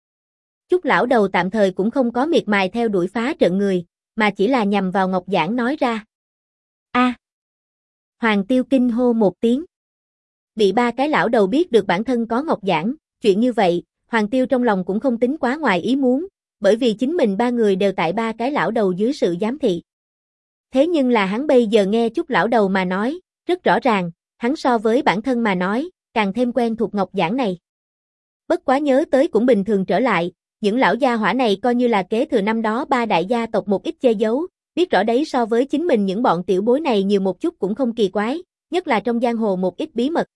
Chúc lão đầu tạm thời cũng không có miệt mài theo đuổi phá trận người, mà chỉ là nhằm vào ngọc giản nói ra. A. Hoàng Tiêu kinh hô một tiếng. Bị ba cái lão đầu biết được bản thân có ngọc giản, chuyện như vậy, Hoàng Tiêu trong lòng cũng không tính quá ngoài ý muốn, bởi vì chính mình ba người đều tại ba cái lão đầu dưới sự giám thị. Thế nhưng là hắn bây giờ nghe chút lão đầu mà nói, rất rõ ràng, hắn so với bản thân mà nói, càng thêm quen thuộc ngọc giản này. Bất quá nhớ tới cũng bình thường trở lại, những lão gia hỏa này coi như là kế thừa năm đó ba đại gia tộc một ít che giấu, biết rõ đấy so với chính mình những bọn tiểu bối này nhiều một chút cũng không kỳ quái, nhất là trong giang hồ một ít bí mật.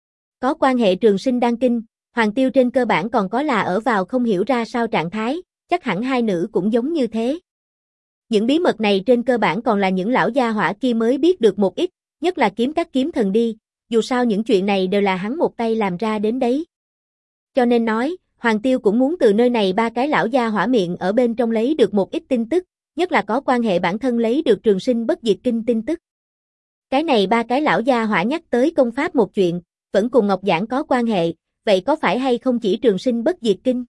Có quan hệ trường sinh đan kinh, Hoàng Tiêu trên cơ bản còn có là ở vào không hiểu ra sao trạng thái, chắc hẳn hai nữ cũng giống như thế. Những bí mật này trên cơ bản còn là những lão gia hỏa kia mới biết được một ít, nhất là kiếm các kiếm thần đi, dù sao những chuyện này đều là hắn một tay làm ra đến đấy. Cho nên nói, Hoàng Tiêu cũng muốn từ nơi này ba cái lão gia hỏa miệng ở bên trong lấy được một ít tin tức, nhất là có quan hệ bản thân lấy được trường sinh bất diệt kinh tin tức. Cái này ba cái lão gia hỏa nhắc tới công pháp một chuyện, vẫn cùng ngọc giản có quan hệ, vậy có phải hay không chỉ trường sinh bất diệt kinh?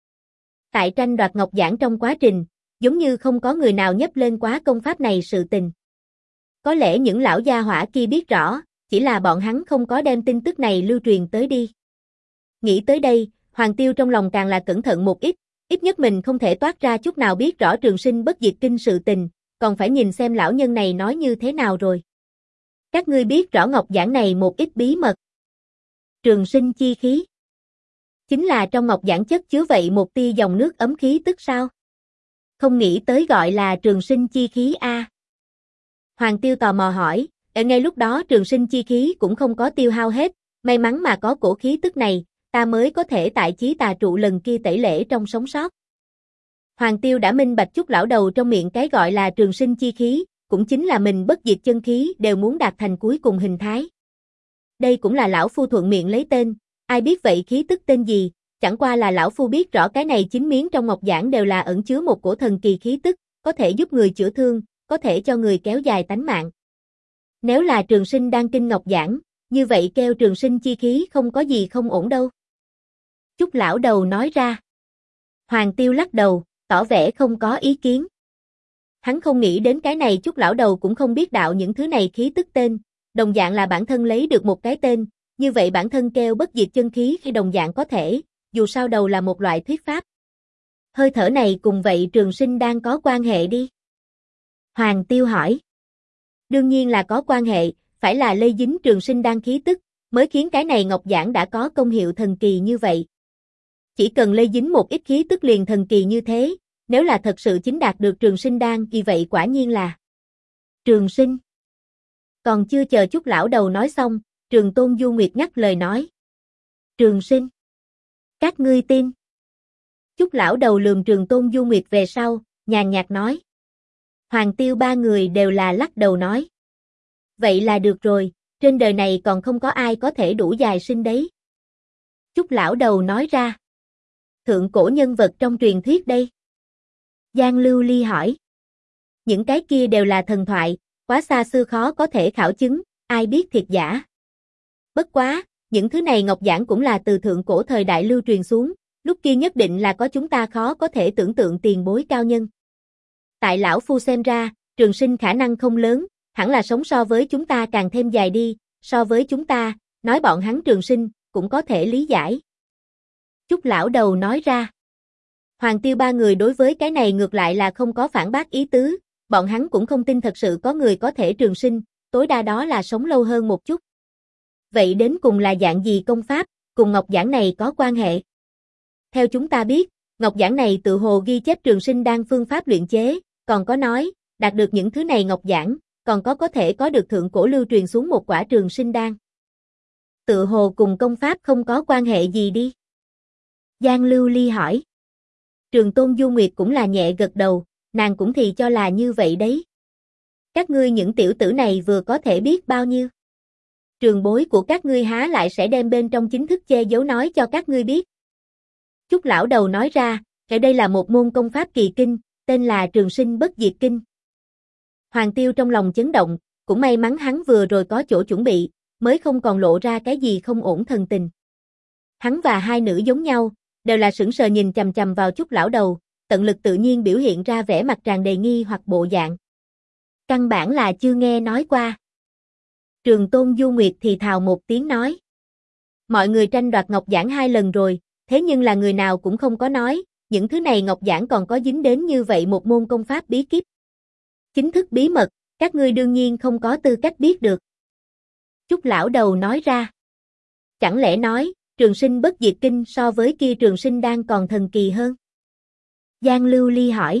Tại tranh đoạt ngọc giản trong quá trình, giống như không có người nào nhấp lên quá công pháp này sự tình. Có lẽ những lão gia hỏa kia biết rõ, chỉ là bọn hắn không có đem tin tức này lưu truyền tới đi. Nghĩ tới đây, Hoàng Tiêu trong lòng càng là cẩn thận một ít nhất mình không thể toát ra chút nào biết rõ trường sinh bất diệt kinh sự tình, còn phải nhìn xem lão nhân này nói như thế nào rồi. Các ngươi biết rõ ngọc giản này một ít bí mật. Trường sinh chi khí. Chính là trong ngọc giản chất chứa vậy một tia dòng nước ấm khí tức sao? Không nghĩ tới gọi là trường sinh chi khí a. Hoàng Tiêu tò mò hỏi, ở ngay lúc đó trường sinh chi khí cũng không có tiêu hao hết, may mắn mà có cổ khí tức này, ta mới có thể tại chí tà trụ lần kia tẩy lễ trong sống sót. Hoàng Tiêu đã minh bạch chút lão đầu trong miệng cái gọi là trường sinh chi khí, cũng chính là mình bất diệt chân khí đều muốn đạt thành cuối cùng hình thái. Đây cũng là lão phu thuận miệng lấy tên, ai biết vậy khí tức tên gì, chẳng qua là lão phu biết rõ cái này chính miếng trong ngọc giản đều là ẩn chứa một cổ thần kỳ khí tức, có thể giúp người chữa thương, có thể cho người kéo dài tánh mạng. Nếu là trường sinh đan kinh ngọc giản, như vậy kêu trường sinh chi khí không có gì không ổn đâu. Chúc lão đầu nói ra. Hoàng Tiêu lắc đầu, tỏ vẻ không có ý kiến. Hắn không nghĩ đến cái này chúc lão đầu cũng không biết đạo những thứ này khí tức tên, đồng dạng là bản thân lấy được một cái tên, như vậy bản thân kêu bất diệt chân khí khi đồng dạng có thể, dù sao đầu là một loại thuyết pháp. Hơi thở này cùng vậy trường sinh đang có quan hệ đi. Hoàng Tiêu hỏi. Đương nhiên là có quan hệ, phải là lây dính trường sinh đan khí tức, mới khiến cái này ngọc giản đã có công hiệu thần kỳ như vậy. Chỉ cần lây dính một ít khí tức liền thần kỳ như thế, nếu là thật sự chính đạt được trường sinh đan thì vậy quả nhiên là trường sinh. Còn chưa chờ chút lão đầu nói xong, Trường Tôn Du Nguyệt ngắt lời nói. Trường sinh. Các ngươi tin. Chút lão đầu lườm Trường Tôn Du Nguyệt về sau, nhàn nhạt nói. Hoàng Tiêu ba người đều là lắc đầu nói. Vậy là được rồi, trên đời này còn không có ai có thể đủ dài sinh đấy. Chút lão đầu nói ra. Thượng cổ nhân vật trong truyền thuyết đây. Giang Lưu Ly hỏi. Những cái kia đều là thần thoại, quá xa xưa khó có thể khảo chứng, ai biết thiệt giả. Bất quá, những thứ này ngọc giản cũng là từ thượng cổ thời đại lưu truyền xuống, lúc kia nhất định là có chúng ta khó có thể tưởng tượng tiền bối cao nhân. Tại lão phu xem ra, trường sinh khả năng không lớn, hẳn là sống so với chúng ta càng thêm dài đi, so với chúng ta, nói bọn hắn trường sinh, cũng có thể lý giải. Chút lão đầu nói ra. Hoàng Tiêu ba người đối với cái này ngược lại là không có phản bác ý tứ, bọn hắn cũng không tin thật sự có người có thể trường sinh, tối đa đó là sống lâu hơn một chút. Vậy đến cùng là dạng gì công pháp, cùng ngọc giản này có quan hệ? Theo chúng ta biết, ngọc giản này tự hồ ghi chép trường sinh đan phương pháp luyện chế, còn có nói, đạt được những thứ này ngọc giản, còn có thể có được thượng cổ lưu truyền xuống một quả trường sinh đan. Tự hồ cùng công pháp không có quan hệ gì đi. Giang Lưu Ly hỏi. Trường Tôn Du Nguyệt cũng là nhẹ gật đầu, nàng cũng thì cho là như vậy đấy. Các ngươi những tiểu tử này vừa có thể biết bao nhiêu. Trường bối của các ngươi há lại sẽ đem bên trong chính thức che giấu nói cho các ngươi biết. Chúc lão đầu nói ra, cái đây là một môn công pháp kỳ kinh, tên là Trường Sinh Bất Diệt Kinh. Hoàng Tiêu trong lòng chấn động, cũng may mắn hắn vừa rồi có chỗ chuẩn bị, mới không còn lộ ra cái gì không ổn thần tình. Hắn và hai nữ giống nhau, đều là sững sờ nhìn chằm chằm vào Chúc lão đầu, tận lực tự nhiên biểu hiện ra vẻ mặt tràn đầy nghi hoặc bộ dạng. Căn bản là chưa nghe nói qua. Trường Tôn Du Nguyệt thì thào một tiếng nói. Mọi người tranh đoạt ngọc giản 2 lần rồi, thế nhưng là người nào cũng không có nói, những thứ này ngọc giản còn có dính đến như vậy một môn công pháp bí kíp. Chính thức bí mật, các ngươi đương nhiên không có tư cách biết được. Chúc lão đầu nói ra. Chẳng lẽ nói, Trường Sinh Bất Diệt Kinh so với kia Trường Sinh Đan còn thần kỳ hơn? Giang Lưu Ly hỏi.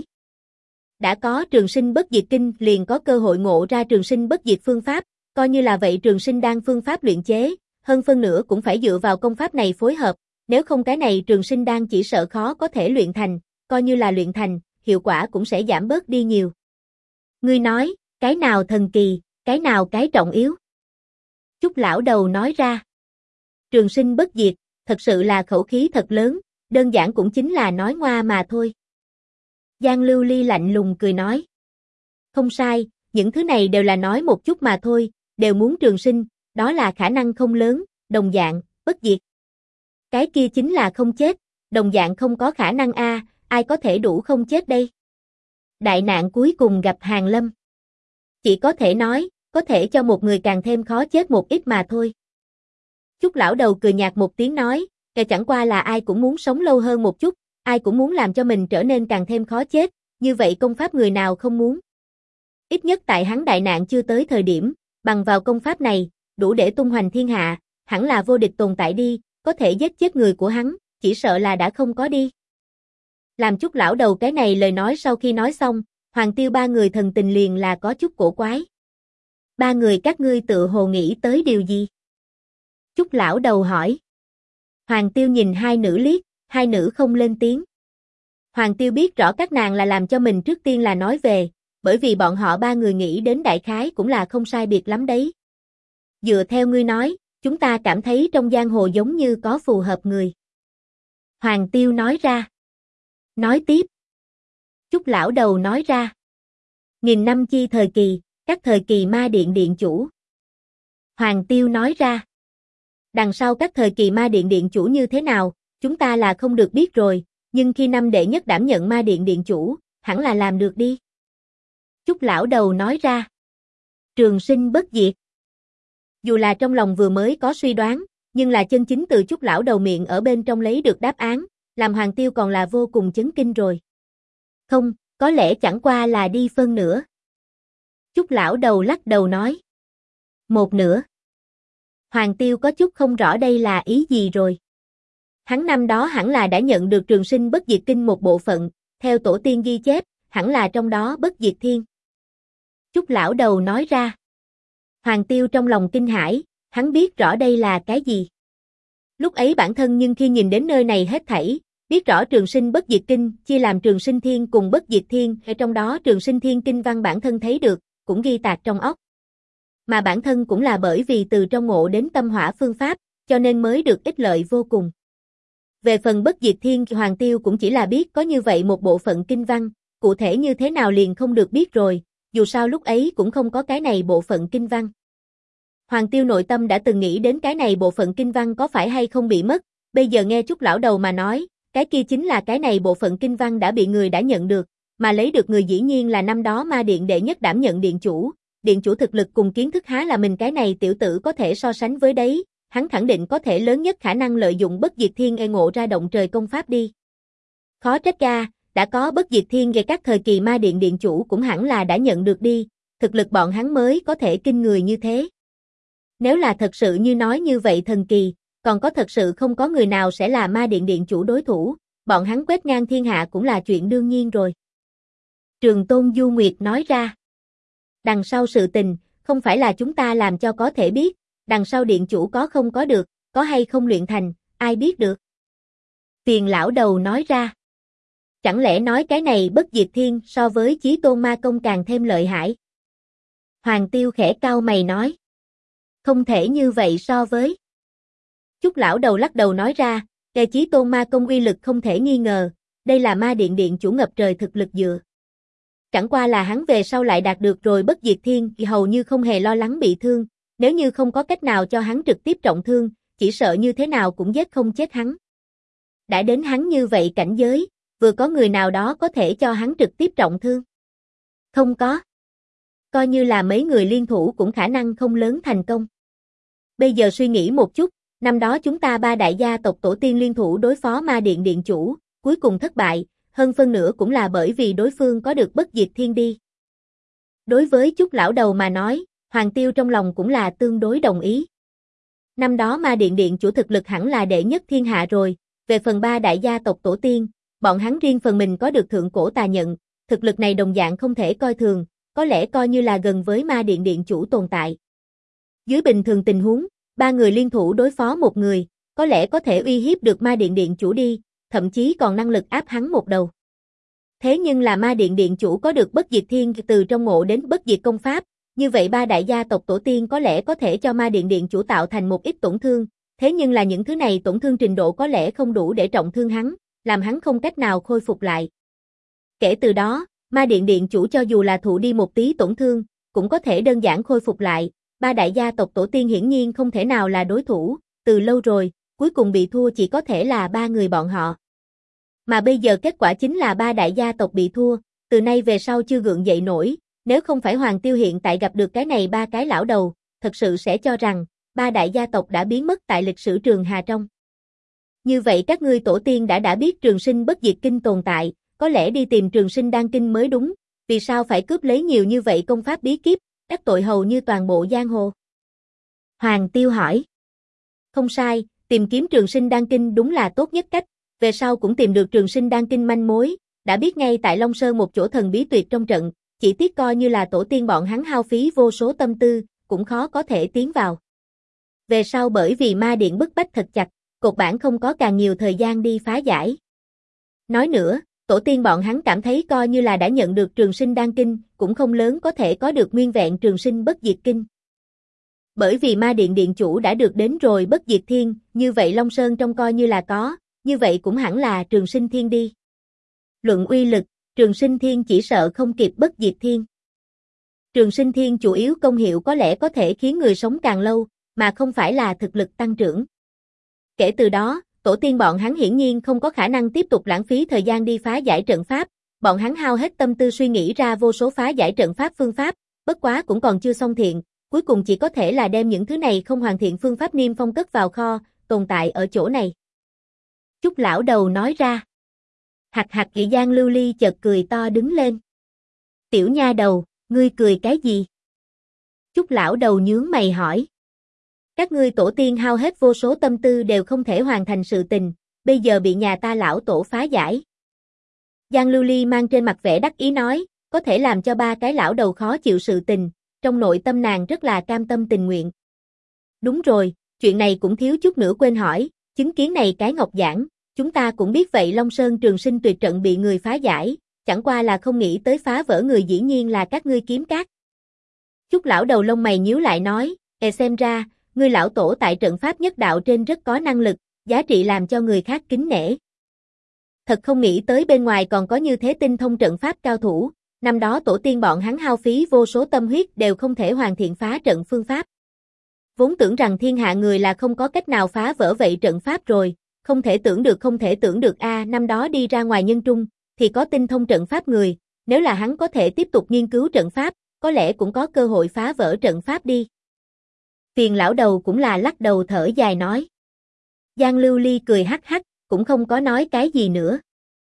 Đã có Trường Sinh Bất Diệt Kinh liền có cơ hội ngộ ra Trường Sinh Bất Diệt phương pháp, coi như là vậy Trường Sinh Đan phương pháp luyện chế, hơn phân nửa cũng phải dựa vào công pháp này phối hợp, nếu không cái này Trường Sinh Đan chỉ sợ khó có thể luyện thành, coi như là luyện thành, hiệu quả cũng sẽ giảm bớt đi nhiều. Ngươi nói, cái nào thần kỳ, cái nào cái trọng yếu? Chúc lão đầu nói ra. Trường Sinh Bất Diệt, thật sự là khẩu khí thật lớn, đơn giản cũng chính là nói ngoa mà thôi. Giang Lưu Ly lạnh lùng cười nói. Không sai, những thứ này đều là nói một chút mà thôi, đều muốn trường sinh, đó là khả năng không lớn, đồng dạng, bất diệt. Cái kia chính là không chết, đồng dạng không có khả năng a, ai có thể đủ không chết đây? Đại nạn cuối cùng gặp Hàn Lâm. Chỉ có thể nói, có thể cho một người càng thêm khó chết một ít mà thôi. Chúc lão đầu cười nhạt một tiếng nói, kể chẳng qua là ai cũng muốn sống lâu hơn một chút, ai cũng muốn làm cho mình trở nên càng thêm khó chết, như vậy công pháp người nào không muốn. Ít nhất tại hắn đại nạn chưa tới thời điểm, bằng vào công pháp này, đủ để tung hoành thiên hạ, hẳn là vô địch tồn tại đi, có thể giết chết người của hắn, chỉ sợ là đã không có đi. Làm Chúc lão đầu cái này lời nói sau khi nói xong, Hoàng Tiêu ba người thần tình liền là có chút cổ quái. Ba người các ngươi tự hồ nghĩ tới điều gì? Chúc lão đầu hỏi. Hoàng Tiêu nhìn hai nữ liếc, hai nữ không lên tiếng. Hoàng Tiêu biết rõ các nàng là làm cho mình trước tiên là nói về, bởi vì bọn họ ba người nghĩ đến đại khái cũng là không sai biệt lắm đấy. Dựa theo ngươi nói, chúng ta cảm thấy trong giang hồ giống như có phù hợp người. Hoàng Tiêu nói ra. Nói tiếp. Chúc lão đầu nói ra. Nghìn năm chi thời kỳ, các thời kỳ ma điện điện chủ. Hoàng Tiêu nói ra. Đằng sau các thời kỳ ma điện điện chủ như thế nào, chúng ta là không được biết rồi, nhưng khi năm đệ nhất đảm nhận ma điện điện chủ, hẳn là làm được đi. Chúc lão đầu nói ra. Trường sinh bất diệt. Dù là trong lòng vừa mới có suy đoán, nhưng là chân chính từ Chúc lão đầu miệng ở bên trong lấy được đáp án, làm Hoàng Tiêu còn là vô cùng chấn kinh rồi. Không, có lẽ chẳng qua là đi phân nửa. Chúc lão đầu lắc đầu nói. Một nửa. Hoàng Tiêu có chút không rõ đây là ý gì rồi. Hắn năm đó hẳn là đã nhận được Trường Sinh Bất Diệt Kinh một bộ phận, theo tổ tiên ghi chép, hẳn là trong đó bất diệt thiên. Chúc lão đầu nói ra. Hoàng Tiêu trong lòng kinh hãi, hắn biết rõ đây là cái gì. Lúc ấy bản thân nhưng khi nhìn đến nơi này hết thảy, biết rõ Trường Sinh Bất Diệt Kinh chia làm Trường Sinh Thiên cùng Bất Diệt Thiên, ở trong đó Trường Sinh Thiên kinh văn bản thân thấy được, cũng ghi tạc trong óc. Mà bản thân cũng là bởi vì từ trong ngộ đến tâm hỏa phương pháp, cho nên mới được ích lợi vô cùng. Về phần Bất Diệt Thiên, Hoàng Tiêu cũng chỉ là biết có như vậy một bộ phận kinh văn, cụ thể như thế nào liền không được biết rồi, dù sao lúc ấy cũng không có cái này bộ phận kinh văn. Hoàng Tiêu nội tâm đã từng nghĩ đến cái này bộ phận kinh văn có phải hay không bị mất, bây giờ nghe Chúc lão đầu mà nói, cái kia chính là cái này bộ phận kinh văn đã bị người đã nhận được, mà lấy được người dĩ nhiên là năm đó ma điện đệ nhất đảm nhận điện chủ thực lực cùng kiến thức há là mình cái này tiểu tử có thể so sánh với đấy, hắn khẳng định có thể lớn nhất khả năng lợi dụng Bất Diệt Thiên ngộ ra động trời công pháp đi. Khó trách ra, đã có bất diệt thiên về các thời kỳ ma điện điện chủ cũng hẳn là đã nhận được đi, thực lực bọn hắn mới có thể kinh người như thế. Nếu là thật sự như nói như vậy thần kỳ, còn có thật sự không có người nào sẽ là ma điện điện chủ đối thủ, bọn hắn quét ngang thiên hạ cũng là chuyện đương nhiên rồi. Trường Tôn Du Nguyệt nói ra. Đằng sau sự tình, không phải là chúng ta làm cho có thể biết, đằng sau điện chủ có không có được, có hay không luyện thành, ai biết được. Tiền lão đầu nói ra. Chẳng lẽ nói cái này bất diệt thiên so với Chí Tôn ma công càng thêm lợi hại? Hoàng Tiêu khẽ cau mày nói. Không thể như vậy so với. Chúc lão đầu lắc đầu nói ra, Kề Chí Tôn ma công uy lực không thể nghi ngờ, đây là ma điện điện chủ ngập trời thực lực dựa. Chẳng qua là hắn về sau lại đạt được rồi bất diệt thiên thì hầu như không hề lo lắng bị thương, nếu như không có cách nào cho hắn trực tiếp trọng thương, chỉ sợ như thế nào cũng giết không chết hắn. Đã đến hắn như vậy cảnh giới, vừa có người nào đó có thể cho hắn trực tiếp trọng thương. Không có. Coi như là mấy người liên thủ cũng khả năng không lớn thành công. Bây giờ suy nghĩ một chút, năm đó chúng ta ba đại gia tộc tổ tiên liên thủ đối phó ma điện điện chủ, cuối cùng thất bại, hơn phân nửa cũng là bởi vì đối phương có được bất diệt thiên đi. Đối với Chúc lão đầu mà nói, Hoàng Tiêu trong lòng cũng là tương đối đồng ý. Năm đó ma điện điện chủ thực lực hẳn là đệ nhất thiên hạ rồi, về phần ba đại gia tộc tổ tiên, bọn hắn riêng phần mình có được thượng cổ tà nhận, thực lực này đồng dạng không thể coi thường, có lẽ coi như là gần với ma điện điện chủ tồn tại. Dưới bình thường tình huống, ba người liên thủ đối phó một người, có lẽ có thể uy hiếp được ma điện điện chủ đi, thậm chí còn năng lực áp hắn một đầu. Thế nhưng là ma điện điện chủ có được bất diệt thiên từ trong ngộ đến bất diệt công pháp, như vậy ba đại gia tộc tổ tiên có lẽ có thể cho ma điện điện chủ tạo thành một ít tổn thương, thế nhưng là những thứ này tổn thương trình độ có lẽ không đủ để trọng thương hắn, làm hắn không cách nào khôi phục lại. Kể từ đó, ma điện điện chủ cho dù là thụ đi một tí tổn thương, cũng có thể đơn giản khôi phục lại, ba đại gia tộc tổ tiên hiển nhiên không thể nào là đối thủ, từ lâu rồi, cuối cùng bị thua chỉ có thể là ba người bọn họ. Mà bây giờ kết quả chính là ba đại gia tộc bị thua, từ nay về sau chưa gượng dậy nổi, nếu không phải Hoàng Tiêu hiện tại gặp được cái này ba cái lão đầu, thật sự sẽ cho rằng, ba đại gia tộc đã biến mất tại lịch sử Trường Hà trong. Như vậy các ngươi tổ tiên đã biết Trường Sinh bất diệt kinh tồn tại, có lẽ đi tìm Trường Sinh đan kinh mới đúng, vì sao phải cướp lấy nhiều như vậy công pháp bí kíp, đắc tội hầu như toàn bộ giang hồ? Hoàng Tiêu hỏi. Không sai, tìm kiếm Trường Sinh đan kinh đúng là tốt nhất cách, về sau cũng tìm được Trường Sinh đan kinh manh mối, đã biết ngay tại Long Sơn một chỗ thần bí tuyệt trong trận, chỉ tiếc coi như là tổ tiên bọn hắn hao phí vô số tâm tư, cũng khó có thể tiến vào. Về sau bởi vì ma điện bức bách thật chặt, cột bản không có càng nhiều thời gian đi phá giải. Nói nữa, tổ tiên bọn hắn cảm thấy coi như là đã nhận được Trường Sinh đan kinh, cũng không lớn có thể có được nguyên vẹn Trường Sinh bất diệt kinh. Bởi vì ma điện điện chủ đã được đến rồi bất diệt thiên, như vậy Long Sơn trong coi như là có, như vậy cũng hẳn là Trường Sinh thiên đi. Luận uy lực, Trường Sinh thiên chỉ sợ không kịp bất diệt thiên. Trường Sinh thiên chủ yếu công hiệu có lẽ có thể khiến người sống càng lâu, mà không phải là thực lực tăng trưởng. Kể từ đó, tổ tiên bọn hắn hiển nhiên không có khả năng tiếp tục lãng phí thời gian đi phá giải trận pháp, bọn hắn hao hết tâm tư suy nghĩ ra vô số phá giải trận pháp phương pháp, bất quá cũng còn chưa xong thiện, cuối cùng chỉ có thể là đem những thứ này không hoàn thiện phương pháp niêm phong cất vào kho, tồn tại ở chỗ này. Chúc lão đầu nói ra. Hạc hạc Kỵ Giang Lưu Ly chợt cười to đứng lên. Tiểu nha đầu, ngươi cười cái gì? Chúc lão đầu nhướng mày hỏi. Các ngươi tổ tiên hao hết vô số tâm tư đều không thể hoàn thành sự tình, bây giờ bị nhà ta lão tổ phá giải. Giang Lưu Ly mang trên mặt vẻ đắc ý nói, có thể làm cho ba cái lão đầu khó chịu sự tình, trong nội tâm nàng rất là cam tâm tình nguyện. Đúng rồi, chuyện này cũng thiếu chút nữa quên hỏi, chứng kiến này cái ngọc giản, chúng ta cũng biết vậy Long Sơn Trường Sinh tuyệt trận bị người phá giải, chẳng qua là không nghĩ tới phá vỡ người dĩ nhiên là các ngươi kiếm cát. Chúc lão đầu lông mày nhíu lại nói, xem ra, ngươi lão tổ tại trận pháp nhất đạo trên rất có năng lực, giá trị làm cho người khác kính nể. Thật không nghĩ tới bên ngoài còn có như thế tinh thông trận pháp cao thủ, năm đó tổ tiên bọn hắn hao phí vô số tâm huyết đều không thể hoàn thiện phá trận phương pháp. Vốn tưởng rằng thiên hạ người là không có cách nào phá vỡ vậy trận pháp rồi, không thể tưởng được năm đó đi ra ngoài nhân trung, thì có tinh thông trận pháp người, nếu là hắn có thể tiếp tục nghiên cứu trận pháp, có lẽ cũng có cơ hội phá vỡ trận pháp đi. Tiền lão đầu cũng là lắc đầu thở dài nói. Giang Lưu Ly cười hắc hắc, cũng không có nói cái gì nữa.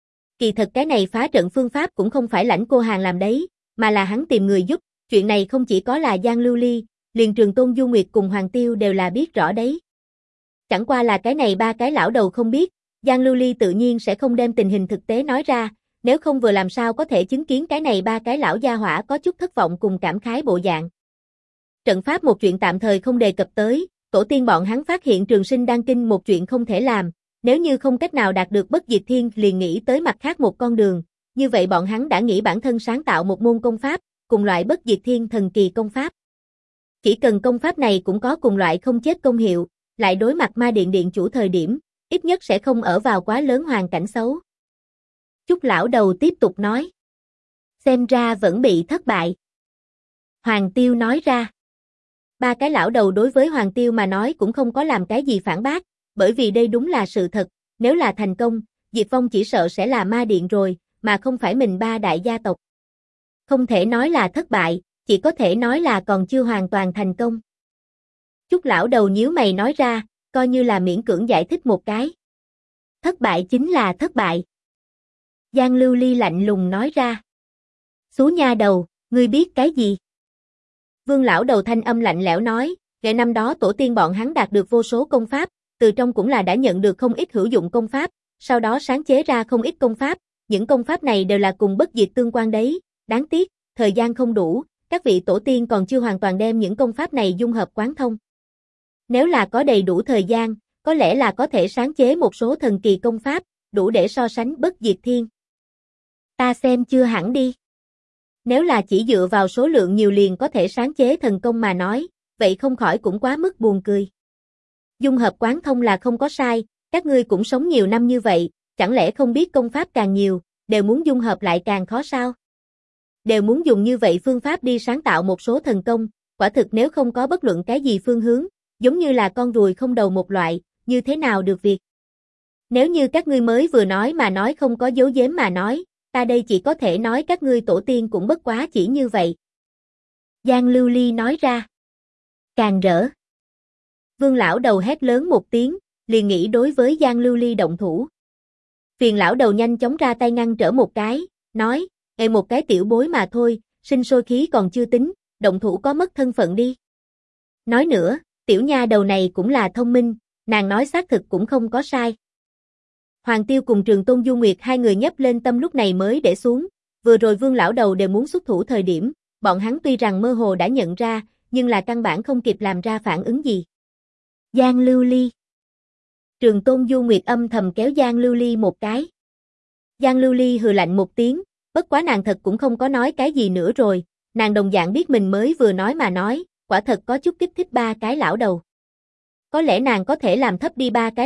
Kỳ thật cái này phá trận phương pháp cũng không phải Lãnh Cô Hàn làm đấy, mà là hắn tìm người giúp, chuyện này không chỉ có là Giang Lưu Ly, liền Trường Tôn Du Nguyệt cùng Hoàng Tiêu đều là biết rõ đấy. Chẳng qua là cái này ba cái lão đầu không biết, Giang Lưu Ly tự nhiên sẽ không đem tình hình thực tế nói ra, nếu không vừa làm sao có thể chứng kiến cái này ba cái lão gia hỏa có chút thất vọng cùng cảm khái bộ dạng. Trận pháp một chuyện tạm thời không đề cập tới, tổ tiên bọn hắn phát hiện Trường Sinh Đan Kinh một chuyện không thể làm, nếu như không cách nào đạt được bất diệt thiên liền nghĩ tới mặt khác một con đường, như vậy bọn hắn đã nghĩ bản thân sáng tạo một môn công pháp, cùng loại bất diệt thiên thần kỳ công pháp. Chỉ cần công pháp này cũng có cùng loại không chết công hiệu, lại đối mặt ma điện điện chủ thời điểm, ít nhất sẽ không ở vào quá lớn hoàn cảnh xấu. Chúc lão đầu tiếp tục nói. Xem ra vẫn bị thất bại. Hoàng Tiêu nói ra. Ba cái lão đầu đối với Hoàng Tiêu mà nói cũng không có làm cái gì phản bác, bởi vì đây đúng là sự thật, nếu là thành công, diệt vong chỉ sợ sẽ là ma điện rồi, mà không phải mình ba đại gia tộc. Không thể nói là thất bại, chỉ có thể nói là còn chưa hoàn toàn thành công. Chúc lão đầu nhíu mày nói ra, coi như là miễn cưỡng giải thích một cái. Thất bại chính là thất bại. Giang Lưu Ly lạnh lùng nói ra. Xú nha đầu, ngươi biết cái gì? Vương lão đầu thanh âm lạnh lẽo nói, ngày năm đó tổ tiên bọn hắn đạt được vô số công pháp, từ trong cũng là đã nhận được không ít hữu dụng công pháp, sau đó sáng chế ra không ít công pháp, những công pháp này đều là cùng bất diệt tương quan đấy, đáng tiếc, thời gian không đủ, các vị tổ tiên còn chưa hoàn toàn đem những công pháp này dung hợp quán thông. Nếu là có đầy đủ thời gian, có lẽ là có thể sáng chế một số thần kỳ công pháp, đủ để so sánh bất diệt thiên. Ta xem chưa hẳn đi. Nếu là chỉ dựa vào số lượng nhiều liền có thể sáng chế thần công mà nói, vậy không khỏi cũng quá mức buồn cười. Dung hợp quán thông là không có sai, các ngươi cũng sống nhiều năm như vậy, chẳng lẽ không biết công pháp càng nhiều, đều muốn dung hợp lại càng khó sao? Đều muốn dùng như vậy phương pháp đi sáng tạo một số thần công, quả thực nếu không có bất luận cái gì phương hướng, giống như là con ruồi không đầu một loại, như thế nào được việc? Nếu như các ngươi mới vừa nói mà nói không có giấu giếm mà nói, ta đây chỉ có thể nói các ngươi tổ tiên cũng bất quá chỉ như vậy. Giang Lưu Ly nói ra. Càng rỡ. Vương lão đầu hét lớn một tiếng, liền nghĩ đối với Giang Lưu Ly động thủ. Phiền lão đầu nhanh chóng ra tay ngăn trở một cái, nói, một cái tiểu bối mà thôi, sinh sôi khí còn chưa tính, động thủ có mất thân phận đi. Nói nữa, tiểu nha đầu này cũng là thông minh, nàng nói xác thực cũng không có sai. Hoàng Tiêu cùng Trường Tôn Du Nguyệt hai người nhấp lên tâm lúc này mới để xuống, vừa rồi Vương lão đầu đều muốn xuất thủ thời điểm, bọn hắn tuy rằng mơ hồ đã nhận ra, nhưng là căn bản không kịp làm ra phản ứng gì. Giang Lưu Ly. Trường Tôn Du Nguyệt âm thầm kéo Giang Lưu Ly một cái. Giang Lưu Ly hừ lạnh một tiếng, bất quá nàng thật cũng không có nói cái gì nữa rồi, nàng đồng dạng biết mình mới vừa nói mà nói, quả thật có chút kích thích ba cái lão đầu. Có lẽ nàng có thể làm thấp đi ba cái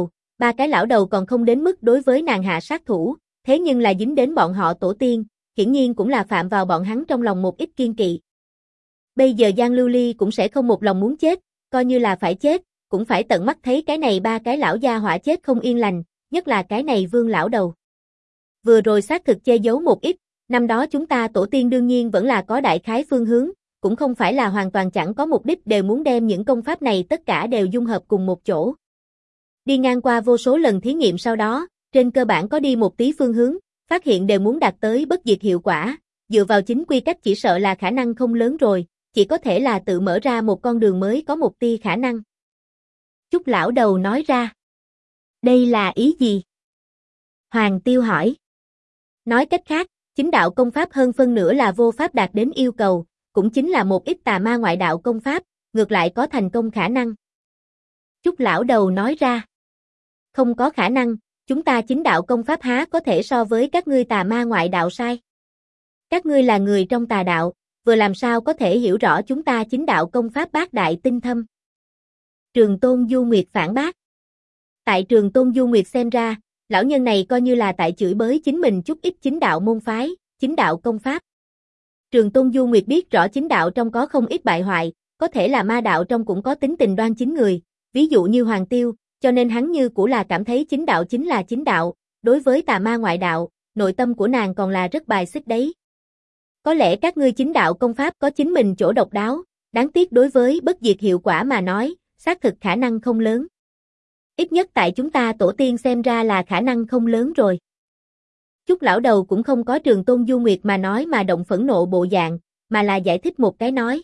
lão đầu còn không đến mức đối với nàng hạ sát thủ, thế nhưng là dính đến bọn họ tổ tiên, hiển nhiên cũng là phạm vào bọn hắn trong lòng một ít kiên kỵ. Bây giờ Giang Lưu Ly cũng sẽ không một lòng muốn chết, coi như là phải chết, cũng phải tận mắt thấy cái này ba cái lão gia hỏa chết không yên lành, nhất là cái này Vương lão đầu. Vừa rồi xác thực che giấu một ít, năm đó chúng ta tổ tiên đương nhiên vẫn là có đại khái phương hướng, cũng không phải là hoàn toàn chẳng có mục đích đều muốn đem những công pháp này tất cả đều dung hợp cùng một chỗ. Đi ngang qua vô số lần thí nghiệm sau đó, trên cơ bản có đi một tí phương hướng, phát hiện đều muốn đạt tới bất diệt hiệu quả, dựa vào chính quy cách chỉ sợ là khả năng không lớn rồi, chỉ có thể là tự mở ra một con đường mới có một tia khả năng. Chúc lão đầu nói ra. Đây là ý gì? Hoàng Tiêu hỏi. Nói cách khác, chính đạo công pháp hơn phân nửa là vô pháp đạt đến yêu cầu, cũng chính là một ít tà ma ngoại đạo công pháp, ngược lại có thành công khả năng. Chúc lão đầu nói ra. Không có khả năng, chúng ta chính đạo công pháp há có thể so với các ngươi tà ma ngoại đạo sai. Các ngươi là người trong tà đạo, vừa làm sao có thể hiểu rõ chúng ta chính đạo công pháp bát đại tinh thâm. Trường Tôn Du Nguyệt phản bác. Tại Trường Tôn Du Nguyệt xem ra, lão nhân này coi như là tại chửi bới chính mình chút ít chính đạo môn phái, chính đạo công pháp. Trường Tôn Du Nguyệt biết rõ chính đạo trong có không ít bại hoại, có thể là ma đạo trong cũng có tính tình đoan chính người, ví dụ như Hoàng Tiêu, cho nên hắn như cũng là cảm thấy chính đạo chính là chính đạo, đối với tà ma ngoại đạo, nội tâm của nàng còn là rất bài xích đấy. Có lẽ các ngươi chính đạo công pháp có chính mình chỗ độc đáo, đáng tiếc đối với bất diệt hiệu quả mà nói, xác thực khả năng không lớn. Ít nhất tại chúng ta tổ tiên xem ra là khả năng không lớn rồi. Chúc lão đầu cũng không có Trường Tôn Du Nguyệt mà nói mà động phẫn nộ bộ dạng, mà là giải thích một cái nói.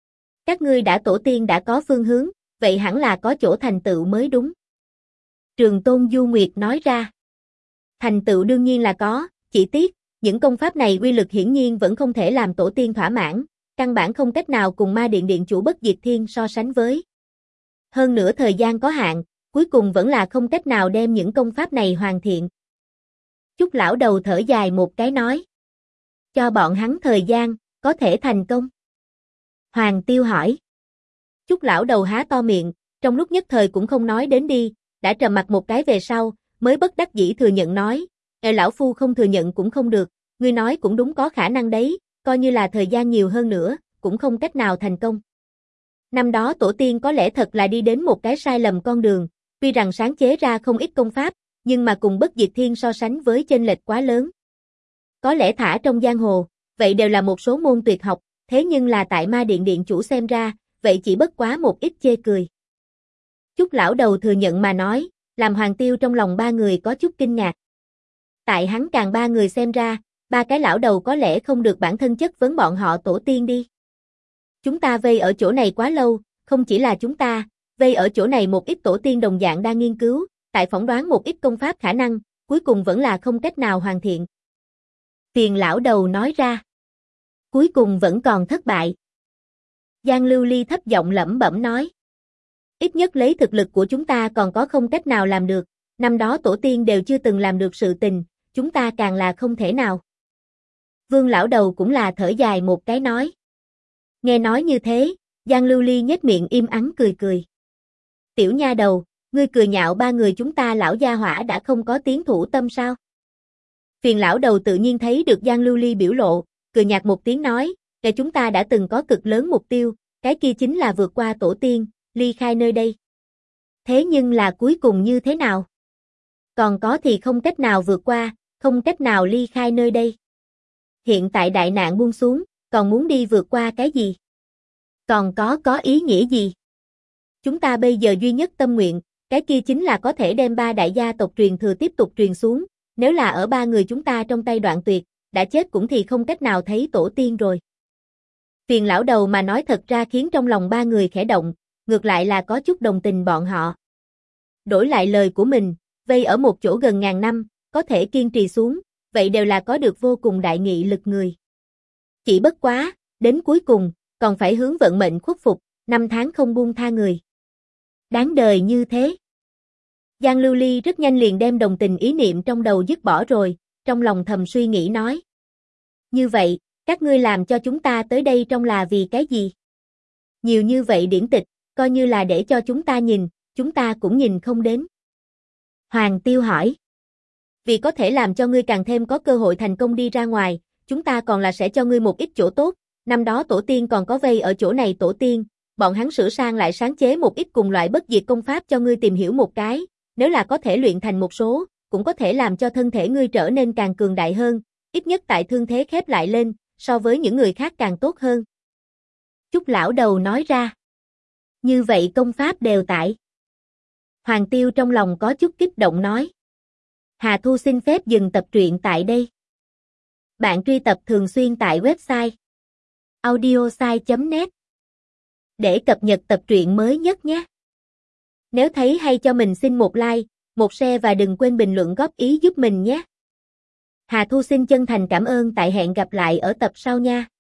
Các ngươi đã tổ tiên đã có phương hướng, vậy hẳn là có chỗ thành tựu mới đúng. Trường Tôn Du Nguyệt nói ra. Thành tựu đương nhiên là có, chỉ tiếc, những công pháp này uy lực hiển nhiên vẫn không thể làm tổ tiên thỏa mãn, căn bản không cách nào cùng Ma Điện Điện chủ Bất Diệt Thiên so sánh với. Hơn nữa thời gian có hạn, cuối cùng vẫn là không cách nào đem những công pháp này hoàn thiện. Chúc lão đầu thở dài một cái nói. Cho bọn hắn thời gian, có thể thành công. Hoàng Tiêu hỏi. Chúc lão đầu há to miệng, trong lúc nhất thời cũng không nói đến đi, đã trầm mặt một cái về sau, mới bất đắc dĩ thừa nhận nói. Lão phu không thừa nhận cũng không được, ngươi nói cũng đúng có khả năng đấy, coi như là thời gian nhiều hơn nữa, cũng không cách nào thành công. Năm đó tổ tiên có lẽ thật là đi đến một cái sai lầm con đường, tuy rằng sáng chế ra không ít công pháp, nhưng mà cùng Bất Diệt Thiên so sánh với chênh lệch quá lớn. Có lẽ thả trong giang hồ, vậy đều là một số môn tuyệt học, thế nhưng là tại Ma Điện Điện chủ xem ra, vậy chỉ bất quá một ít chê cười. Chúc lão đầu thừa nhận mà nói, làm Hoàng Tiêu trong lòng ba người có chút kinh ngạc. Tại hắn càng ba người xem ra, ba cái lão đầu có lẽ không được bản thân chất vấn bọn họ tổ tiên đi. Chúng ta vây ở chỗ này quá lâu, không chỉ là chúng ta, vây ở chỗ này một ít tổ tiên đồng dạng đang nghiên cứu, tại phỏng đoán một ít công pháp khả năng, cuối cùng vẫn là không cách nào hoàn thiện. Tiền lão đầu nói ra. Cuối cùng vẫn còn thất bại. Giang Lưu Ly thấp giọng lẩm bẩm nói. Ít nhất lấy thực lực của chúng ta còn có không cách nào làm được, năm đó tổ tiên đều chưa từng làm được sự tình, chúng ta càng là không thể nào. Vương lão đầu cũng là thở dài một cái nói. Nghe nói như thế, Giang Lưu Ly nhếch miệng im ắng cười cười. Tiểu nha đầu, ngươi cười nhạo ba người chúng ta lão gia hỏa đã không có tiến thủ tâm sao? Phiền lão đầu tự nhiên thấy được Giang Lưu Ly biểu lộ, cười nhạt một tiếng nói, để chúng ta đã từng có cực lớn mục tiêu, cái kia chính là vượt qua tổ tiên, ly khai nơi đây. Thế nhưng là cuối cùng như thế nào? Còn có thì không cách nào vượt qua, không cách nào ly khai nơi đây. Hiện tại đại nạn buông xuống, còn muốn đi vượt qua cái gì? Còn có ý nghĩa gì? Chúng ta bây giờ duy nhất tâm nguyện, cái kia chính là có thể đem ba đại gia tộc truyền thừa tiếp tục truyền xuống, nếu là ở ba người chúng ta trong tay đoạn tuyệt, đã chết cũng thì không cách nào thấy tổ tiên rồi. Phiền lão đầu mà nói thật ra khiến trong lòng ba người khẽ động, ngược lại là có chút đồng tình bọn họ. Đổi lại lời của mình, vây ở một chỗ gần ngàn năm, có thể kiên trì xuống, vậy đều là có được vô cùng đại nghị lực người. Chỉ bất quá, đến cuối cùng, còn phải hướng vận mệnh khuất phục, năm tháng không buông tha người. Đáng đời như thế. Giang Lưu Ly rất nhanh liền đem đồng tình ý niệm trong đầu dứt bỏ rồi, trong lòng thầm suy nghĩ nói. Như vậy, các ngươi làm cho chúng ta tới đây trong là vì cái gì? Nhiều như vậy điển tịch, coi như là để cho chúng ta nhìn, chúng ta cũng nhìn không đến. Hoàng Tiêu hỏi. Vì có thể làm cho ngươi càng thêm có cơ hội thành công đi ra ngoài, chúng ta còn là sẽ cho ngươi một ít chỗ tốt, năm đó tổ tiên còn có vây ở chỗ này tổ tiên, bọn hắn sửa sang lại sáng chế một ít cùng loại bất diệt công pháp cho ngươi tìm hiểu một cái, nếu là có thể luyện thành một số, cũng có thể làm cho thân thể ngươi trở nên càng cường đại hơn, ít nhất tại thương thế khép lại lên, so với những người khác càng tốt hơn. Chúc lão đầu nói ra. Như vậy công pháp đều tại. Hoàng Tiêu trong lòng có chút kích động nói. Hà Thu xin phép dừng tập truyện tại đây. Bạn truy tập thường xuyên tại website audiosai.net để cập nhật tập truyện mới nhất nhé. Nếu thấy hay cho mình xin một like, một share và đừng quên bình luận góp ý giúp mình nhé. Hà Thu xin chân thành cảm ơn, tại hẹn gặp lại ở tập sau nha.